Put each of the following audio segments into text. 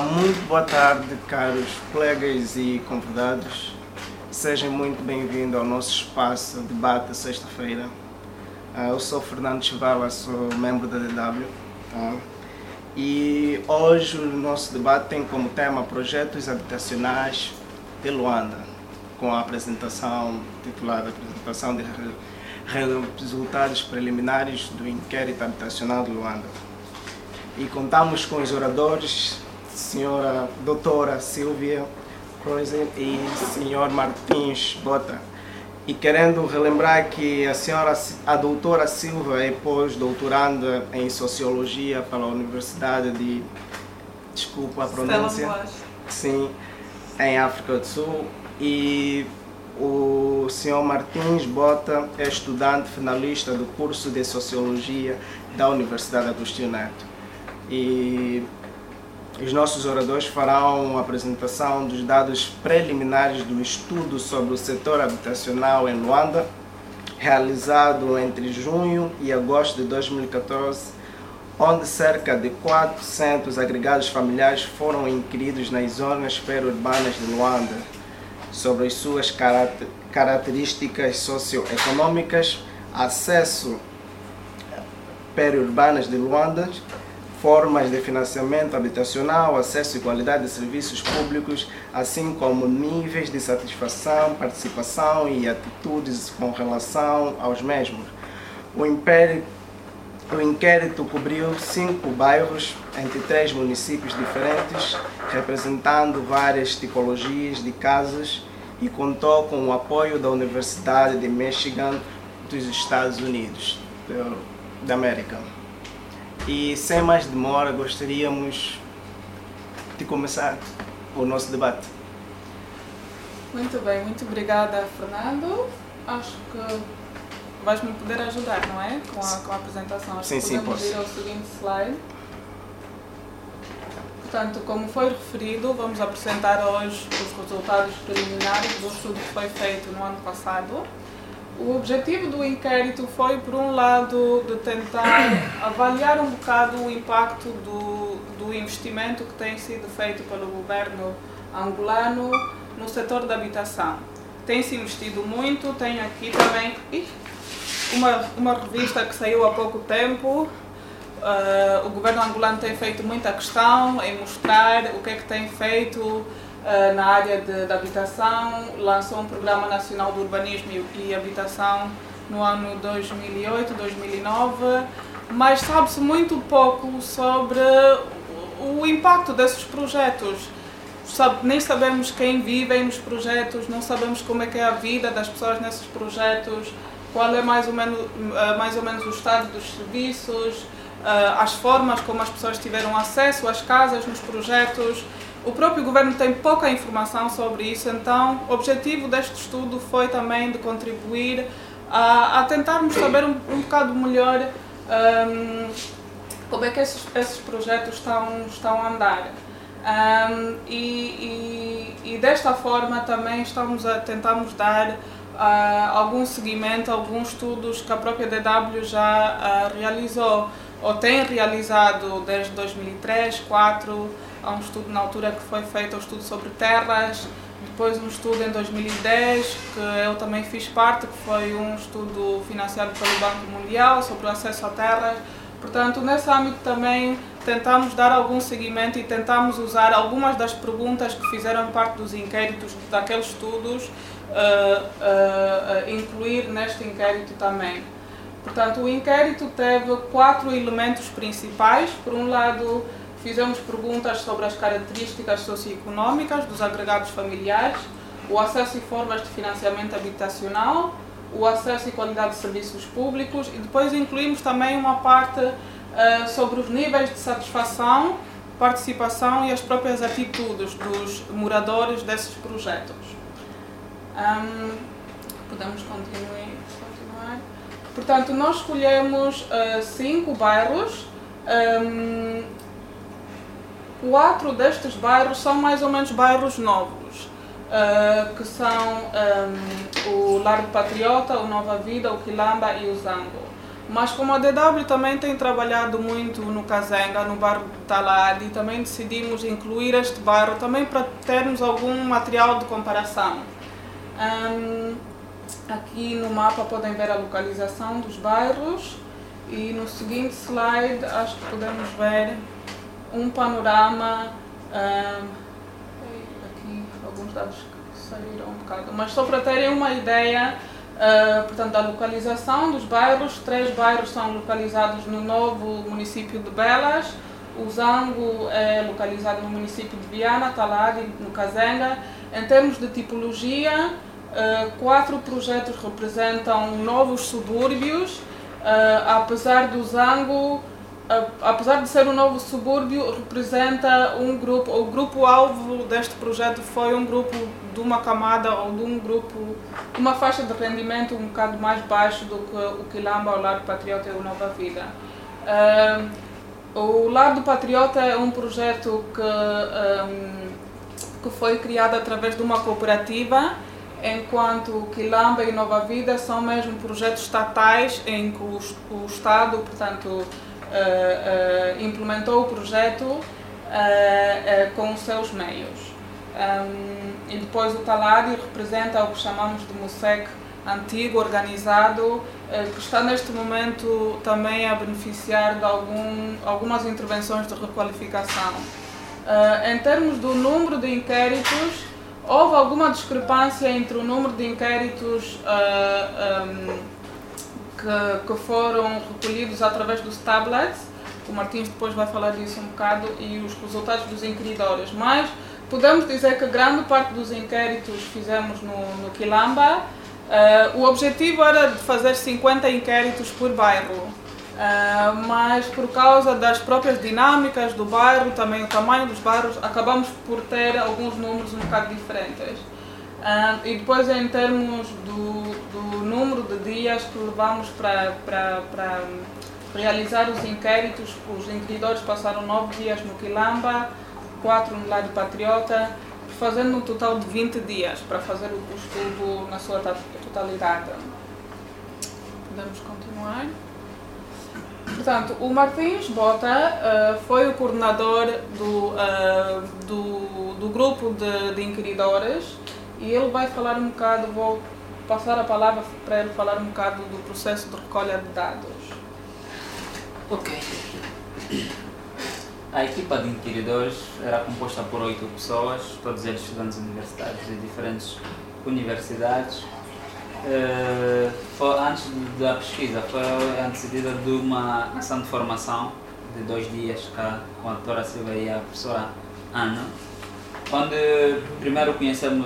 Muito boa tarde, caros colegas e convidados. Sejam muito bem-vindos ao nosso espaço Debate Sexta-feira. Eu sou Fernando Chivala, sou membro da DW. E hoje o nosso debate tem como tema Projetos Habitacionais de Luanda, com a apresentação titulada Apresentação de Resultados Preliminares do Inquérito Habitacional de Luanda. E contamos com os oradores, senhora doutora Silvia Croiser e senhor Martins Bota. E querendo relembrar que a doutora Silva é pós-doutoranda em Sociologia pela Universidade de... Desculpa a pronúncia. Sim, em África do Sul. E o senhor Martins Bota é estudante finalista do curso de Sociologia da Universidade Agostinho Neto. E os nossos oradores farão a apresentação dos dados preliminares do estudo sobre o setor habitacional em Luanda, realizado entre junho e agosto de 2014, onde cerca de 400 agregados familiares foram inquiridos nas zonas periurbanas de Luanda, sobre as suas características socioeconômicas, acesso periurbanas de Luanda, formas de financiamento habitacional, acesso e qualidade de serviços públicos, assim como níveis de satisfação, participação e atitudes com relação aos mesmos. O inquérito cobriu 5 bairros entre 3 municípios diferentes, representando várias tipologias de casas e contou com o apoio da Universidade de Michigan dos Estados Unidos da América. E sem mais demora, gostaríamos de começar o nosso debate. Muito bem, muito obrigada, Fernando. Acho que vais-me poder ajudar, não é? Com a apresentação. Acho que podemos ir ao seguinte slide. Portanto, como foi referido, vamos apresentar hoje os resultados preliminares do estudo que foi feito no ano passado. O objetivo do inquérito foi, por um lado, de tentar avaliar um bocado o impacto do investimento que tem sido feito pelo governo angolano no setor da habitação. Tem-se investido muito, tem aqui também uma revista que saiu há pouco tempo. O governo angolano tem feito muita questão em mostrar o que é que tem feito na área da habitação. Lançou um Programa Nacional de Urbanismo e Habitação no ano 2008, 2009, mas sabe-se muito pouco sobre o impacto desses projetos. Nem sabemos quem vive nos projetos, não sabemos como é que é a vida das pessoas nesses projetos, qual é mais ou menos o estado dos serviços, as formas como as pessoas tiveram acesso às casas nos projetos. O próprio governo tem pouca informação sobre isso, então o objetivo deste estudo foi também de contribuir a tentarmos saber um bocado melhor como é que esses projetos estão a andar. E desta forma também tentamos dar algum seguimento a alguns estudos que a própria DW já realizou, ou tem realizado desde 2003, 2004, há um estudo na altura que foi feito, um estudo sobre terras, depois um estudo em 2010, que eu também fiz parte, que foi um estudo financiado pelo Banco Mundial sobre o acesso a terras. Portanto, nesse âmbito também tentamos dar algum seguimento e tentamos usar algumas das perguntas que fizeram parte dos inquéritos daqueles estudos, incluir neste inquérito também. Portanto, o inquérito teve 4 elementos principais. Por um lado, fizemos perguntas sobre as características socioeconômicas dos agregados familiares, o acesso e formas de financiamento habitacional, o acesso e qualidade de serviços públicos, e depois incluímos também uma parte sobre os níveis de satisfação, participação e as próprias atitudes dos moradores desses projetos. Podemos continuar. Portanto, nós escolhemos 5 bairros. 4 destes bairros são mais ou menos bairros novos, que são o Largo Patriota, o Nova Vida, o Quilamba e o Zango. Mas como a DW também tem trabalhado muito no Kazenga, no bairro de Talade, também decidimos incluir este bairro também para termos algum material de comparação. Aqui no mapa podem ver a localização dos bairros e no seguinte slide acho que podemos ver um panorama, aqui alguns dados que saíram um bocado, mas só para terem uma ideia. Portanto, a localização dos bairros, 3 bairros são localizados no novo município de Belas, o Zango é localizado no município de Viana, Talade, no Kazenga. Em termos de tipologia, 4 projetos representam novos subúrbios, apesar do Zango, apesar de ser um novo subúrbio, representa um grupo, o grupo-alvo deste projeto foi um grupo de uma camada ou de um grupo, de uma faixa de rendimento um bocado mais baixo do que o Quilamba, o Lado Patriota e o Nova Vida. O Lado Patriota é um projeto que foi criado através de uma cooperativa, enquanto o Quilamba e Nova Vida são mesmo projetos estatais em que o Estado, portanto, implementou o projeto com os seus meios. E depois o Talade representa o que chamamos de MUSEC antigo, organizado, que está neste momento também a beneficiar de algumas intervenções de requalificação. Em termos do número de inquéritos, houve alguma discrepância entre o número de inquéritos que foram recolhidos através dos tablets, o Martins depois vai falar disso um bocado, e os resultados dos inquiridores, mas podemos dizer que grande parte dos inquéritos fizemos no Quilamba. O objetivo era de fazer 50 inquéritos por bairro, mas por causa das próprias dinâmicas do bairro, também o tamanho dos bairros, acabamos por ter alguns números um bocado diferentes. E depois, em termos do número de dias que levamos para realizar os inquéritos, os inquiridores passaram 9 dias no Quilamba, 4 no Lado Patriota, fazendo um total de 20 dias para fazer o estudo na sua totalidade. Podemos continuar. Portanto, o Martins Bota foi o coordenador do grupo de inquiridores e ele vai falar um bocado, vou passar a palavra para ele falar um bocado do processo de recolha de dados. Ok. A equipa de inquiridores era composta por 8 pessoas, todos eles estudantes universitários de diferentes universidades. Antes da pesquisa, foi antecedida de uma ação de formação de 2 dias com a doutora Silva e a professora Ana, onde primeiro conhecemos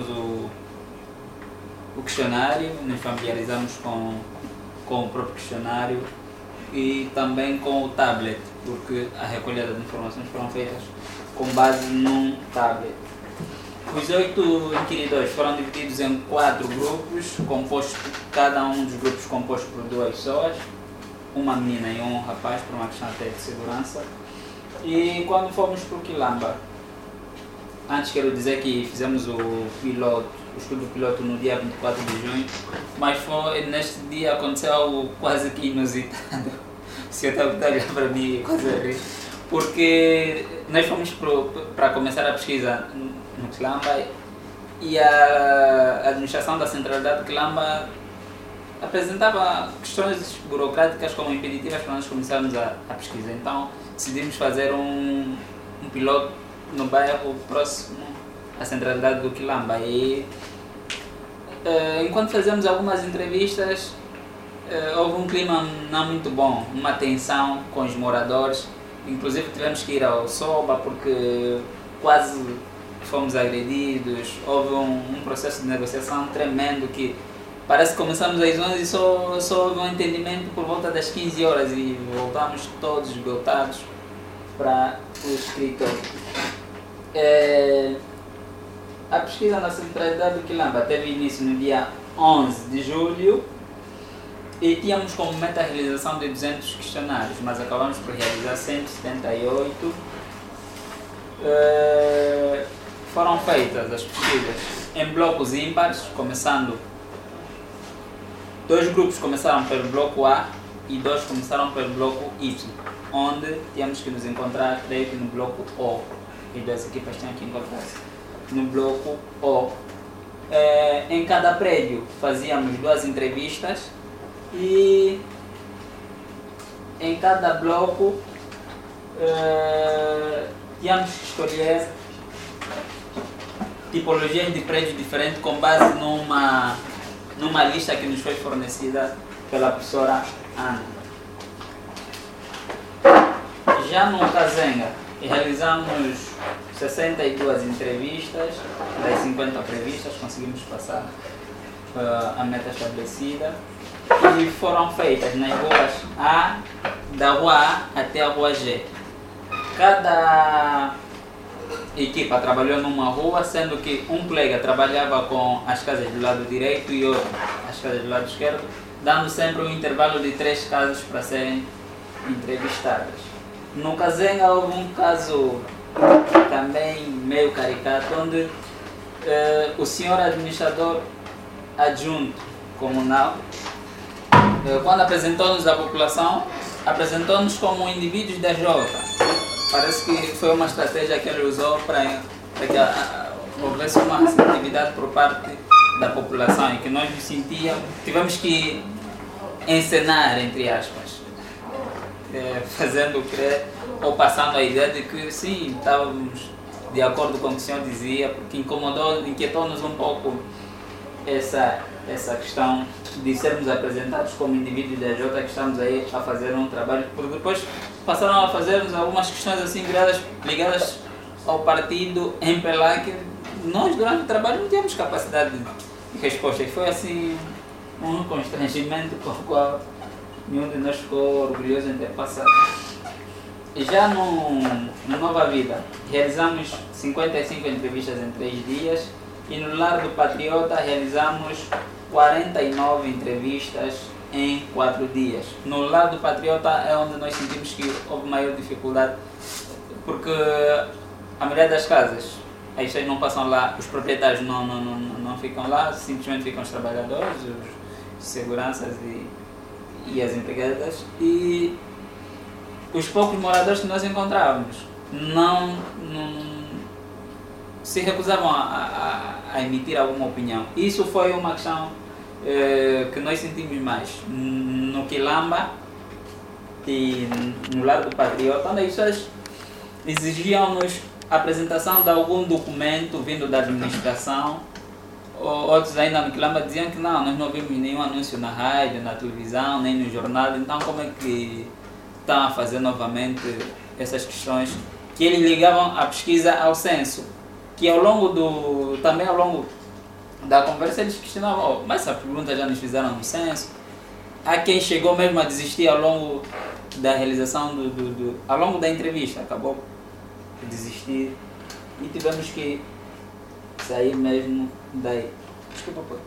o questionário, nos familiarizamos com o próprio questionário e também com o tablet, porque a recolha de informações foram feitas com base num tablet. Os 8 inquiridores foram divididos em 4 grupos, cada um dos grupos composto por 2 pessoas, uma menina e um rapaz, por uma questão até de segurança. E quando fomos para o Quilamba, antes quero dizer que fizemos o estudo piloto no dia 24 de junho, mas neste dia aconteceu algo quase que inusitado. O senhor está a olhar para mim, quase a rir, porque nós fomos para começar a pesquisa no Quilamba e a administração da centralidade de Quilamba apresentava questões burocráticas como impeditivas para nós começarmos a pesquisa. Então decidimos fazer um piloto no bairro próximo à centralidade do Quilamba e enquanto fazíamos algumas entrevistas houve um clima não muito bom, uma tensão com os moradores, inclusive tivemos que ir ao SOBA porque quase fomos agredidos, houve um processo de negociação tremendo que parece que começamos às 11 e só houve um entendimento por volta das 15 horas e voltamos todos esgotados para o escritório. A pesquisa na centralidade do Quilamba teve início no dia 11 de julho e tínhamos como meta a realização de 200 questionários, mas acabamos por realizar 178. Foram feitas as pesquisas em blocos ímpares, começando. 2 grupos começaram pelo bloco A e 2 começaram pelo bloco Y, onde tínhamos que nos encontrar, creio que no bloco O. As 2 equipas tinham que encontrar-se no bloco O. Em cada prédio fazíamos 2 entrevistas e em cada bloco tínhamos que escolher tipologias de prédios diferentes com base numa lista que nos foi fornecida pela professora Ana. Já no Kazenga, realizamos 62 entrevistas, das 50 previstas, conseguimos passar a meta estabelecida e foram feitas nas ruas A, da rua A até a rua G. Cada equipa trabalhou numa rua, sendo que um colega trabalhava com as casas do lado direito e outro as casas do lado esquerdo, dando sempre um intervalo de 3 casas para serem entrevistadas. No Kazenga houve um caso também meio caricato, onde o senhor administrador adjunto comunal, quando apresentou-nos a população, apresentou-nos como indivíduos da Jota. Parece que foi uma estratégia que ele usou para que houvesse uma receptividade por parte da população e que nós nos sentíamos, tivemos que encenar, entre aspas, fazendo crer ou passando a ideia de que sim, estávamos de acordo com o que o senhor dizia, porque inquietou-nos um pouco essa questão de sermos apresentados como indivíduos da Jota, que estamos aí a fazer um trabalho, porque depois passaram a fazermos algumas questões assim ligadas ao partido MPLA, que nós durante o trabalho não tínhamos capacidade de resposta, e foi assim um constrangimento com o qual nenhum de nós ficou orgulhoso em ter passado. Já no Nova Vida, realizamos 55 entrevistas em 3 dias e no Lar do Patriota realizamos 49 entrevistas em 4 dias. No Lar do Patriota é onde nós sentimos que houve maior dificuldade, porque a maioria das casas, as pessoas não passam lá, os proprietários não ficam lá, simplesmente ficam os trabalhadores, os seguranças e as empregadas, e os poucos moradores que nós encontrávamos não se recusavam a emitir alguma opinião. Isso foi uma questão que nós sentimos mais no Quilamba e no Lar do Patriota, onde as pessoas exigiam-nos a apresentação de algum documento vindo da administração. Outros ainda no Quilamba diziam que não, nós não vimos nenhum anúncio na rádio, na televisão, nem no jornal, então como é que estão a fazer novamente essas questões que eles ligavam a pesquisa ao censo, que também ao longo da conversa eles questionavam, mas essa pergunta já nos fizeram no censo. Há quem chegou mesmo a desistir ao longo da realização ao longo da entrevista, acabou por desistir e tivemos que sair mesmo daí. Desculpa, pô.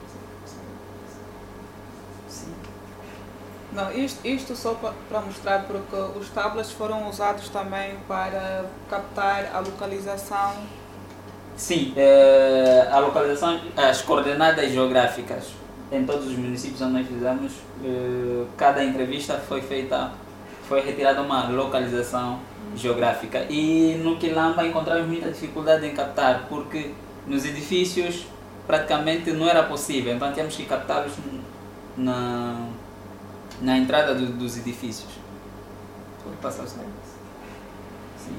Sim. Não, isto só para mostrar, porque os tablets foram usados também para captar a localização. Sim, a localização, as coordenadas geográficas em todos os municípios onde nós fizemos, cada entrevista foi retirada uma localização geográfica, e no Quilamba encontramos muita dificuldade em captar, porque nos edifícios praticamente não era possível, então tínhamos que captá-los na entrada dos edifícios. Pode passar o slide. Sim.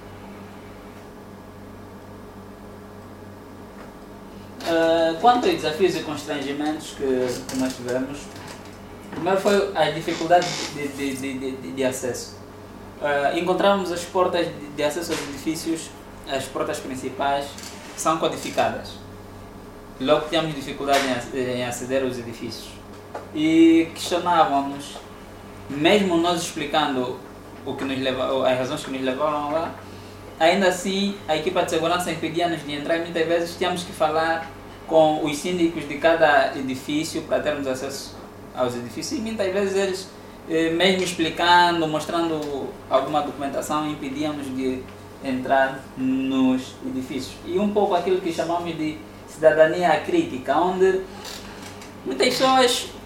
Quanto aos desafios e constrangimentos que nós tivemos, primeiro foi a dificuldade de acesso. Encontramos as portas de acesso aos edifícios, as portas principais são codificadas. Logo tínhamos dificuldade em aceder aos edifícios. E questionávamos, mesmo nós explicando o que nos levou, as razões que nos levaram lá, ainda assim a equipa de segurança impedia-nos de entrar, e muitas vezes tínhamos que falar com os síndicos de cada edifício para termos acesso aos edifícios, e muitas vezes eles, mesmo explicando, mostrando alguma documentação, impediam-nos de entrar nos edifícios. E um pouco aquilo que chamamos de cidadania crítica, onde muitas pessoas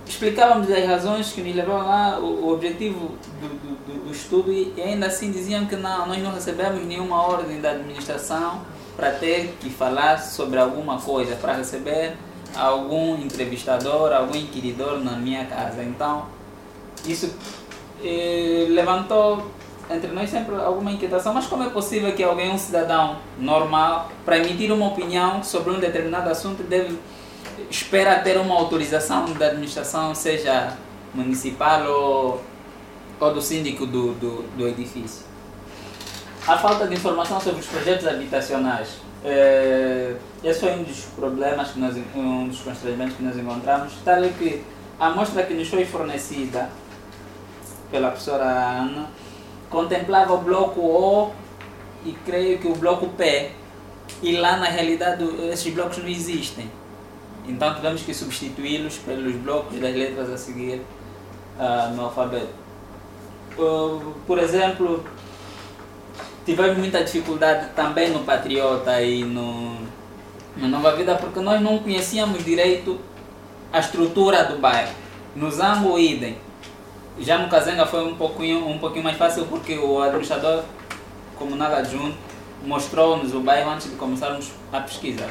explicávamos as razões que nos levavam lá, o objetivo do estudo, e ainda assim diziam que não, nós não recebemos nenhuma ordem da administração para ter que falar sobre alguma coisa, para receber algum entrevistador, algum inquiridor na minha casa. Então, isso levantou entre nós sempre alguma inquietação, mas como é possível que alguém, um cidadão normal, para emitir uma opinião sobre um determinado assunto, espera ter uma autorização da administração, seja municipal ou do síndico do edifício? A falta de informação sobre os projetos habitacionais. Esse foi um dos problemas, um dos constrangimentos que nós encontramos, tal é que a amostra que nos foi fornecida pela professora Ana contemplava o bloco O e creio que o bloco P, e lá na realidade esses blocos não existem. Então tivemos que substituí-los pelos blocos das letras a seguir no alfabeto. Por exemplo, tivemos muita dificuldade também no Patriota e no Nova Vida, porque nós não conhecíamos direito a estrutura do bairro. No Zango, idem. Já no Kazenga foi um pouquinho mais fácil, porque o administrador comunal adjunto mostrou-nos o bairro antes de começarmos a pesquisa.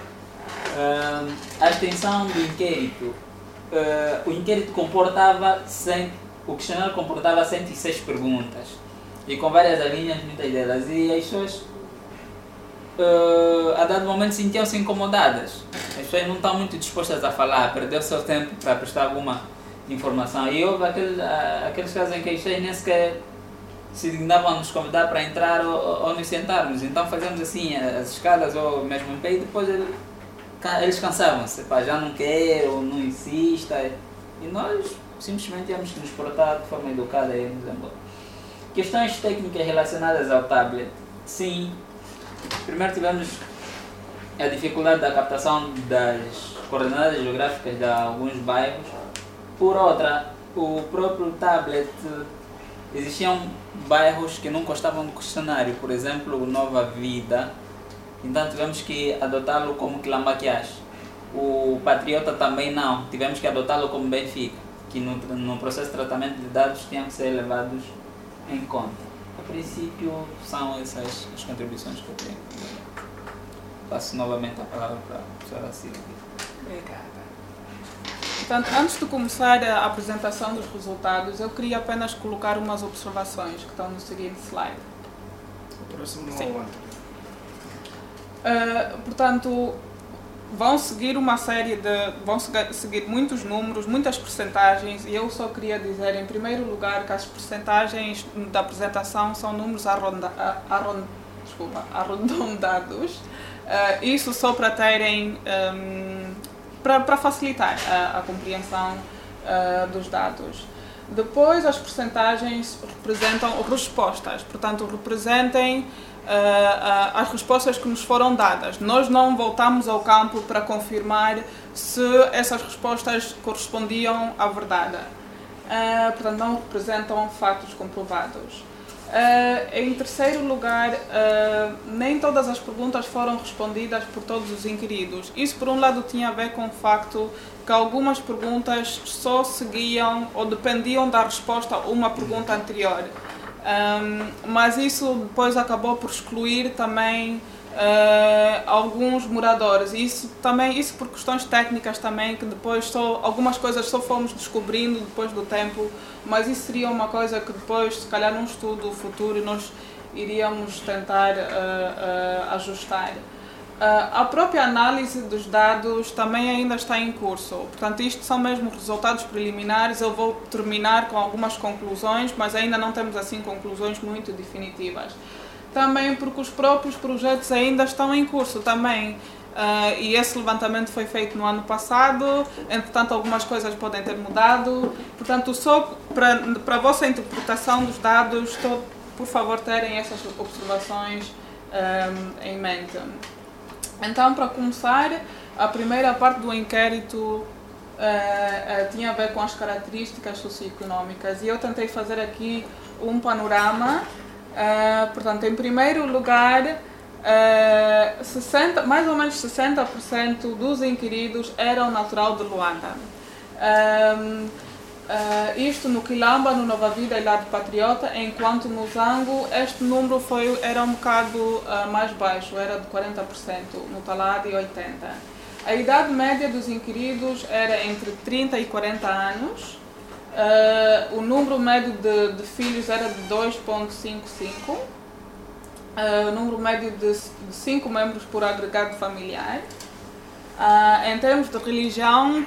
A extensão do inquérito. O inquérito o questionário comportava 106 perguntas, e com várias linhas, muitas delas, e as pessoas a dado momento sentiam-se incomodadas. As pessoas não estão muito dispostas a falar, perder o seu tempo para prestar alguma informação. E houve aqueles casos em que as pessoas nem sequer se dignavam a nos convidar para entrar ou nos sentarmos. Então fazíamos assim as escadas ou mesmo em pé, e depois eles cansavam-se, já não quer ou não insista, e nós simplesmente íamos nos portar de forma educada e íamos embora. Questões técnicas relacionadas ao tablet. Sim, primeiro tivemos a dificuldade da captação das coordenadas geográficas de alguns bairros. Por outra, o próprio tablet, existiam bairros que não constavam no questionário, por exemplo, Nova Vida, então tivemos que adotá-lo como Quilamaquiás. O Patriota também não, tivemos que adotá-lo como Benfica, que no processo de tratamento de dados tinham que ser levados em conta. A princípio, são essas as contribuições que eu tenho. Passo novamente a palavra para a professora Silvia. Obrigada. Portanto, antes de começar a apresentação dos resultados, eu queria apenas colocar umas observações que estão no seguinte slide. O próximo Sim. não Portanto, vão seguir muitos números, muitas percentagens, e eu só queria dizer, em primeiro lugar, que as percentagens da apresentação são números arredondados. Isso só para terem, para facilitar a compreensão dos dados. Depois, as percentagens representam respostas, portanto, representem as respostas que nos foram dadas. Nós não voltamos ao campo para confirmar se essas respostas correspondiam à verdade. Portanto, não representam fatos comprovados. Em terceiro lugar, nem todas as perguntas foram respondidas por todos os inquiridos. Isso, por um lado, tinha a ver com o facto que algumas perguntas só seguiam ou dependiam da resposta a uma pergunta anterior. Mas isso depois acabou por excluir também alguns moradores. Isso por questões técnicas também, que depois algumas coisas só fomos descobrindo depois do tempo, mas isso seria uma coisa que depois, se calhar num estudo futuro, nós iríamos tentar ajustar. A própria análise dos dados também ainda está em curso, portanto isto são mesmo resultados preliminares. Eu vou terminar com algumas conclusões, mas ainda não temos assim conclusões muito definitivas. Também porque os próprios projetos ainda estão em curso também, e esse levantamento foi feito no ano passado, entretanto algumas coisas podem ter mudado, portanto só para a vossa interpretação dos dados, por favor terem essas observações em mente. Então, para começar, a primeira parte do inquérito tinha a ver com as características socioeconómicas, e eu tentei fazer aqui um panorama. Portanto, em primeiro lugar, mais ou menos 60% dos inquiridos eram natural de Luanda. Isto no Quilamba, no Nova Vida e Lar Patriota, enquanto no Zango este número era um bocado mais baixo, era de 40%, no Talade 80%. A idade média dos inquiridos era entre 30 e 40 anos. O número médio de filhos era de 2,55. O número médio de 5 membros por agregado familiar. Em termos de religião,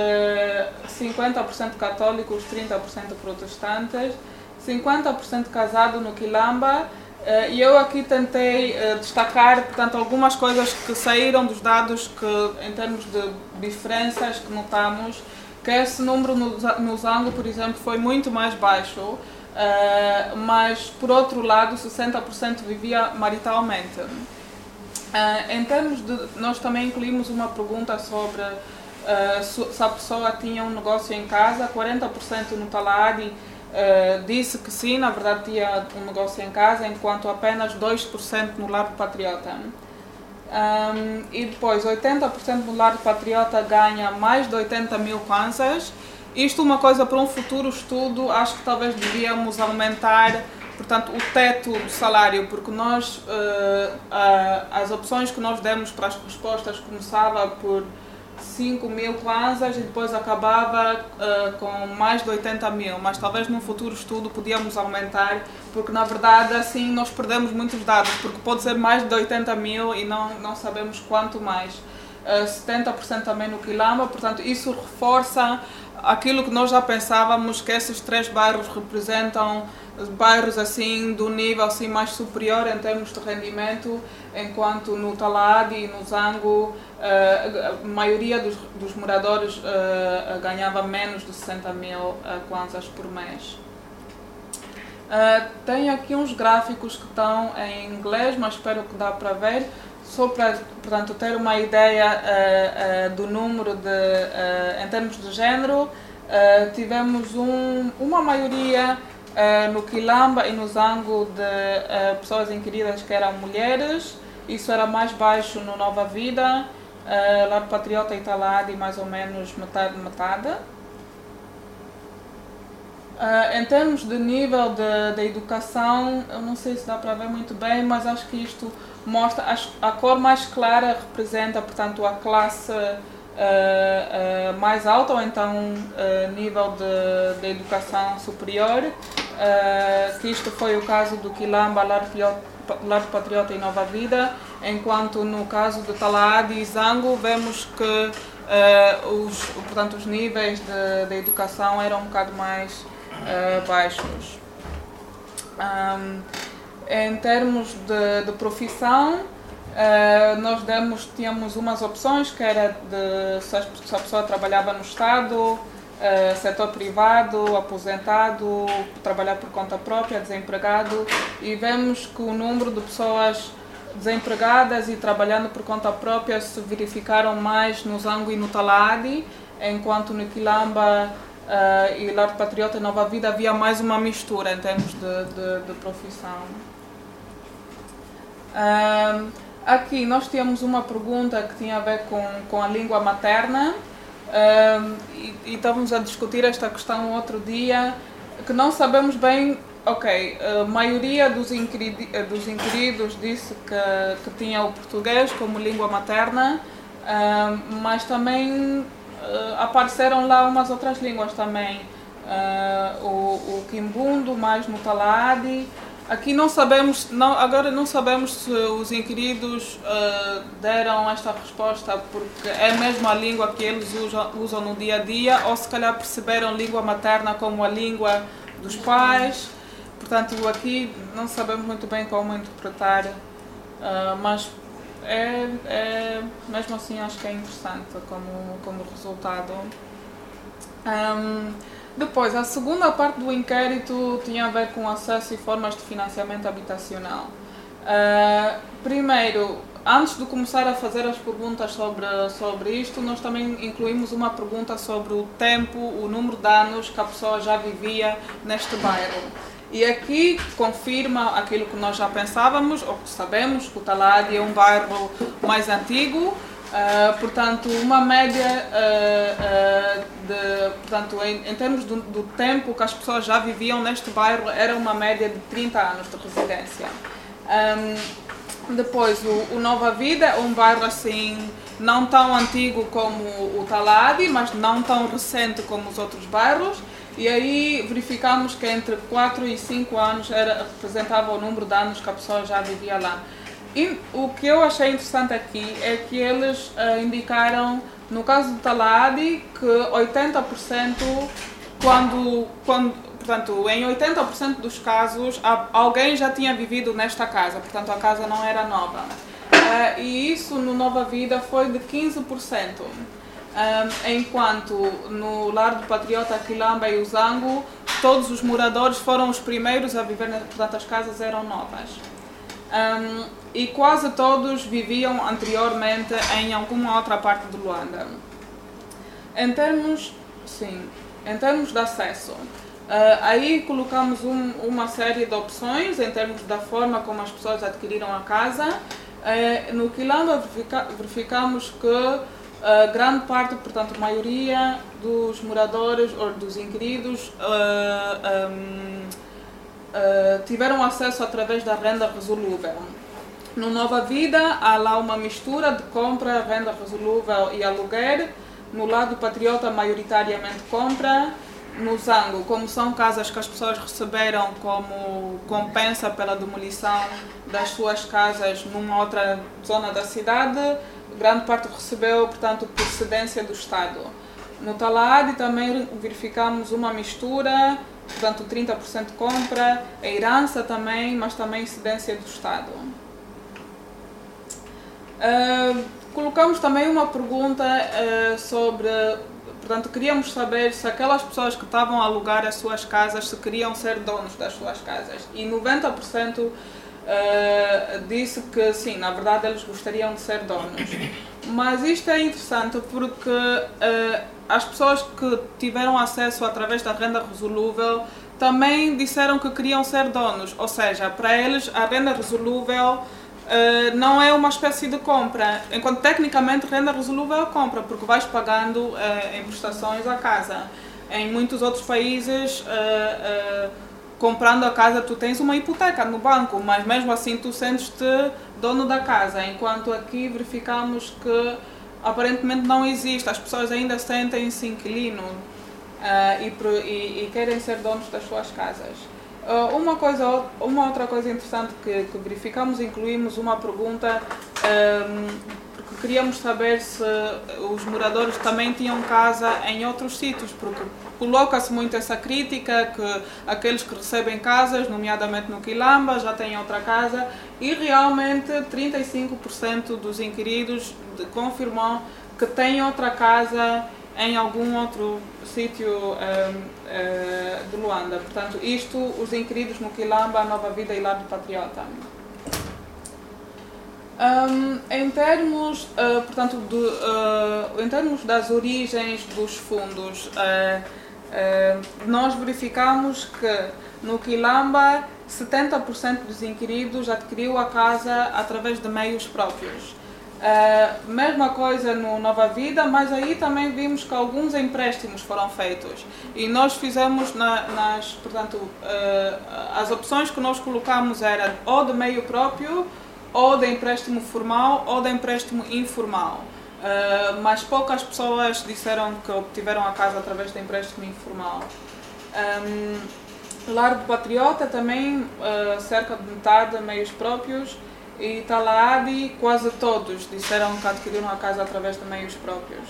50% católicos, 30% protestantes, 50% casado no Quilamba. E eu aqui tentei destacar, portanto, algumas coisas que saíram dos dados que, em termos de diferenças que notamos, que esse número no Zango, por exemplo, foi muito mais baixo, mas, por outro lado, 60% vivia maritalmente. Em termos de... Nós também incluímos uma pergunta sobre se a pessoa tinha um negócio em casa. 40% no Talade disse que sim, na verdade tinha um negócio em casa, enquanto apenas 2% no Lar Patriota. E depois 80% no Lar Patriota ganha mais de 80 mil kwanzas. Isto é uma coisa para um futuro estudo, acho que talvez devíamos aumentar, portanto, o teto do salário, porque nós, as opções que nós demos para as respostas começava por 5 mil kwanzas e depois acabava com mais de 80 mil, mas talvez num futuro estudo podíamos aumentar, porque na verdade assim nós perdemos muitos dados, porque pode ser mais de 80 mil e não sabemos quanto mais. 70% também no Quilamba, portanto isso reforça aquilo que nós já pensávamos, que esses 3 bairros representam bairros assim do nível assim mais superior em termos de rendimento, enquanto no Talade e no Zango a maioria dos moradores ganhava menos de 60 mil kwanzas por mês. Tenho aqui uns gráficos que estão em inglês, mas espero que dá para ver, só para, portanto, ter uma ideia do número em termos de género. Tivemos uma maioria no Quilamba e no Zango de pessoas inquiridas que eram mulheres. Isso era mais baixo no Nova Vida, Lar Patriota e Talade, mais ou menos metade. Em termos de nível de educação, eu não sei se dá para ver muito bem, mas acho que isto mostra, a cor mais clara representa, portanto, a classe mais alta, ou então nível de educação superior, que isto foi o caso do Quilamba, Lar Patriota e Nova Vida, enquanto no caso do Talade e Zango vemos que portanto, os níveis de educação eram um bocado mais baixos. Em termos de profissão, nós tínhamos umas opções, que era se a pessoa trabalhava no Estado, setor privado, aposentado, trabalhar por conta própria, desempregado, e vemos que o número de pessoas desempregadas e trabalhando por conta própria se verificaram mais no Zango e no Talade, enquanto no Quilamba e Lar Patriota e Nova Vida havia mais uma mistura em termos de profissão. Aqui nós tínhamos uma pergunta que tinha a ver com a língua materna, e estávamos a discutir esta questão outro dia, que não sabemos bem. A maioria dos inquiridos disse que tinha o português como língua materna, mas também apareceram lá umas outras línguas também, o quimbundo, mais no Talade. Aqui agora não sabemos se os inquiridos deram esta resposta porque é mesmo a língua que eles usam no dia a dia, ou se calhar perceberam língua materna como a língua dos pais. Portanto, aqui não sabemos muito bem como interpretar, mas mesmo assim acho que é interessante como resultado. Depois, a segunda parte do inquérito tinha a ver com acesso e formas de financiamento habitacional. Primeiro, antes de começar a fazer as perguntas sobre isto, nós também incluímos uma pergunta sobre o tempo, o número de anos que a pessoa já vivia neste bairro. E aqui confirma aquilo que nós já pensávamos, ou que sabemos, que o Talade é um bairro mais antigo, Portanto, uma média em termos do tempo que as pessoas já viviam neste bairro, era uma média de 30 anos de residência. Depois, o Nova Vida é um bairro assim, não tão antigo como o Talade, mas não tão recente como os outros bairros. E aí verificamos que entre 4 e 5 anos representava o número de anos que a pessoa já vivia lá. E o que eu achei interessante aqui é que eles indicaram, no caso do Talade, que 80%, portanto, em 80% dos casos, alguém já tinha vivido nesta casa, portanto a casa não era nova. E isso no Nova Vida foi de 15%. Enquanto no Lar do Patriota, Quilamba e o Zango, todos os moradores foram os primeiros a viver, portanto as casas eram novas. E quase todos viviam anteriormente em alguma outra parte de Luanda. Em termos de acesso, aí colocamos uma série de opções em termos da forma como as pessoas adquiriram a casa. No Quilamba verificamos que grande parte, portanto a maioria dos moradores ou dos inquilinos tiveram acesso através da renda resolúvel. No Nova Vida há lá uma mistura de compra, renda resolúvel e aluguer. No lado patriota, maioritariamente compra. No Zango, como são casas que as pessoas receberam como compensa pela demolição das suas casas numa outra zona da cidade, grande parte recebeu, portanto, por cedência do Estado. No Talade também verificamos uma mistura, portanto 30% compra, a herança também, mas também cedência do Estado. Colocamos também uma pergunta sobre, portanto, queríamos saber se aquelas pessoas que estavam a alugar as suas casas, se queriam ser donos das suas casas. E 90% disse que sim, na verdade eles gostariam de ser donos. Mas isto é interessante porque as pessoas que tiveram acesso através da renda resolúvel também disseram que queriam ser donos, ou seja, para eles a renda resolúvel não é uma espécie de compra, enquanto tecnicamente renda resolúvel é compra, porque vais pagando em prestações a casa. Em muitos outros países, comprando a casa tu tens uma hipoteca no banco, mas mesmo assim tu sentes-te dono da casa, enquanto aqui verificamos que aparentemente não existe, as pessoas ainda sentem-se inquilino e querem ser donos das suas casas. Uma outra coisa interessante que verificamos, incluímos uma pergunta porque queríamos saber se os moradores também tinham casa em outros sítios, porque coloca-se muito essa crítica que aqueles que recebem casas, nomeadamente no Quilamba, já têm outra casa, e realmente 35% dos inquiridos confirmam que têm outra casa em algum outro sítio de Luanda. Portanto, isto, os inquiridos no Quilamba, Nova Vida e Lar do Patriota. Em termos, portanto, em termos das origens dos fundos, nós verificamos que no Quilamba 70% dos inquiridos adquiriu a casa através de meios próprios. Mesma coisa no Nova Vida, mas aí também vimos que alguns empréstimos foram feitos e nós fizemos portanto, as opções que nós colocamos eram ou de meio próprio, ou de empréstimo formal, ou de empréstimo informal. Mas poucas pessoas disseram que obtiveram a casa através de empréstimo informal. Lar do Patriota também, cerca de metade de meios próprios. E Talade, quase todos disseram que adquiriram a casa através de meios próprios.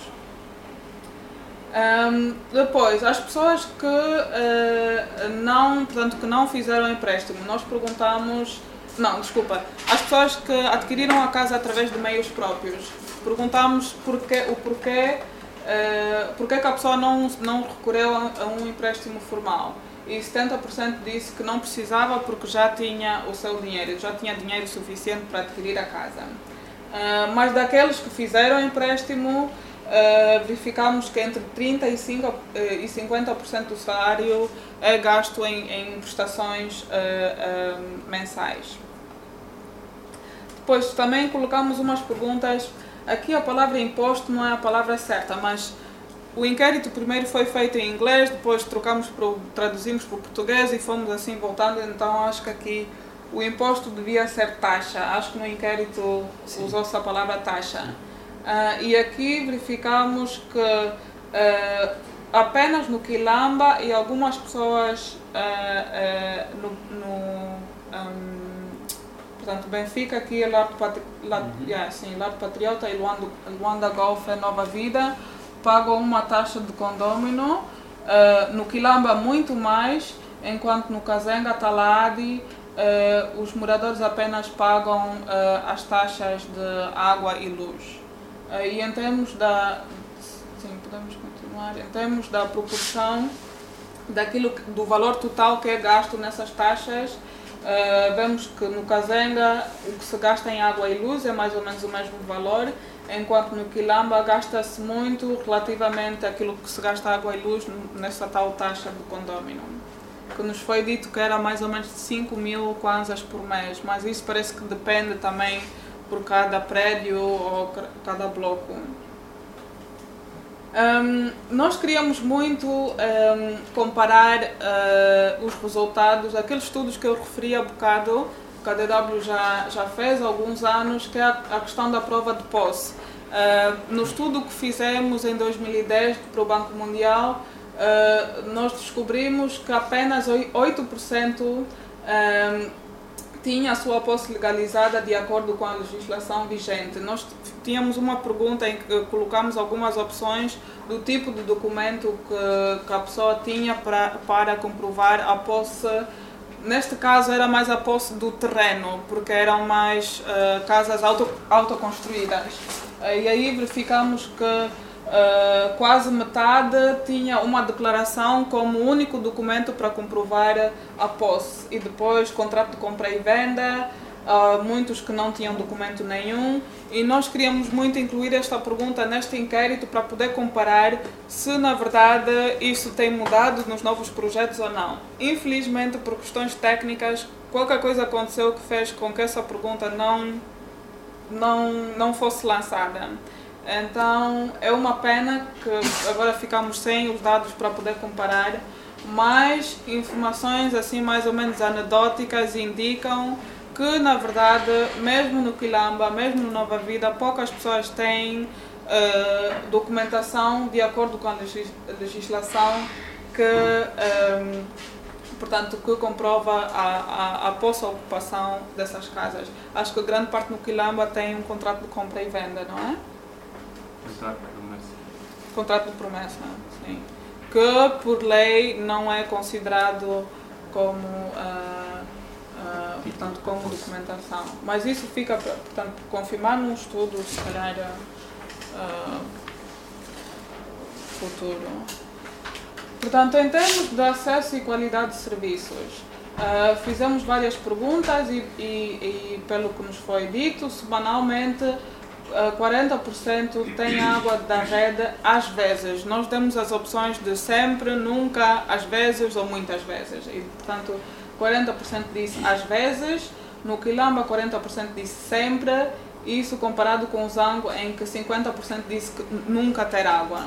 Depois, as pessoas que não fizeram empréstimo, nós perguntamos... as pessoas que adquiriram a casa através de meios próprios, perguntamos porquê que a pessoa não recorreu a um empréstimo formal. E 70% disse que não precisava porque já tinha o seu dinheiro, já tinha dinheiro suficiente para adquirir a casa. Mas daqueles que fizeram empréstimo, verificamos que entre 35% e 50% do salário é gasto em prestações mensais. depois também colocamos umas perguntas. Aqui a palavra imposto não é a palavra certa, mas o inquérito primeiro foi feito em inglês, depois traduzimos para o português e fomos assim voltando. Então acho que aqui o imposto devia ser taxa. Acho que no inquérito usou-se a palavra taxa. E aqui verificamos que apenas no Quilamba e algumas pessoas portanto, Benfica aqui, Lar do Patriota e Luanda Golf é Nova Vida, pagam uma taxa de condômino. No Quilamba muito mais, enquanto no Kazenga, Talade, os moradores apenas pagam as taxas de água e luz. E em termos podemos continuar. Em termos da proporção do valor total que é gasto nessas taxas, vemos que no Kazenga o que se gasta em água e luz é mais ou menos o mesmo valor, enquanto no Quilamba gasta-se muito relativamente àquilo que se gasta água e luz nessa tal taxa de condômino, que nos foi dito que era mais ou menos de 5.000 kwanzas por mês, mas isso parece que depende também por cada prédio ou cada bloco. Nós queríamos muito comparar os resultados, aqueles estudos que eu referi há bocado, que a DW já fez há alguns anos, que é a questão da prova de posse. No estudo que fizemos em 2010 para o Banco Mundial, nós descobrimos que apenas 8% tinha a sua posse legalizada de acordo com a legislação vigente. Nós tínhamos uma pergunta em que colocamos algumas opções do tipo de documento que a pessoa tinha para comprovar a posse. Neste caso era mais a posse do terreno, porque eram mais casas autoconstruídas. E aí verificamos que quase metade tinha uma declaração como único documento para comprovar a posse, e depois contrato de compra e venda, muitos que não tinham documento nenhum. E nós queríamos muito incluir esta pergunta neste inquérito para poder comparar se na verdade isso tem mudado nos novos projetos ou não. Infelizmente, por questões técnicas, qualquer coisa aconteceu que fez com que essa pergunta não fosse lançada. Então é uma pena que agora ficamos sem os dados para poder comparar, mas informações assim mais ou menos anedóticas indicam que na verdade mesmo no Quilamba, mesmo no Nova Vida, poucas pessoas têm documentação de acordo com a legislação que comprova a posse ou ocupação dessas casas. Acho que grande parte no Quilamba tem um contrato de compra e venda, não é? Contrato de promessa, sim. Que por lei não é considerado como, portanto, como documentação. Mas isso fica, portanto, confirmar num estudo, se calhar, futuro. Portanto, em termos de acesso e qualidade de serviços, fizemos várias perguntas e pelo que nos foi dito, semanalmente 40% tem água da rede às vezes. Nós demos as opções de sempre, nunca, às vezes ou muitas vezes. E, portanto, 40% disse às vezes, no Quilamba 40% disse sempre, isso comparado com o Zango, em que 50% disse que nunca ter água.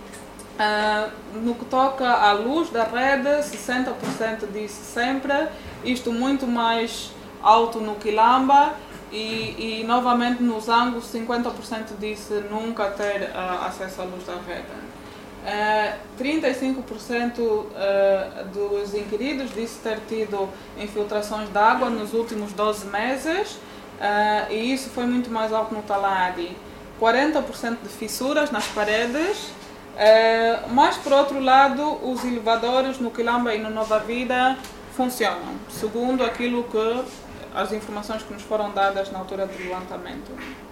No que toca à luz da rede, 60% disse sempre, isto muito mais alto no Quilamba. E novamente no Zango 50% disse nunca ter acesso à luz da rede. 35% dos inquiridos disse ter tido infiltrações de água nos últimos 12 meses, e isso foi muito mais alto no Talade. 40% de fissuras nas paredes, mas por outro lado os elevadores no Quilamba e no Nova Vida funcionam, segundo aquilo que as informações que nos foram dadas na altura do levantamento.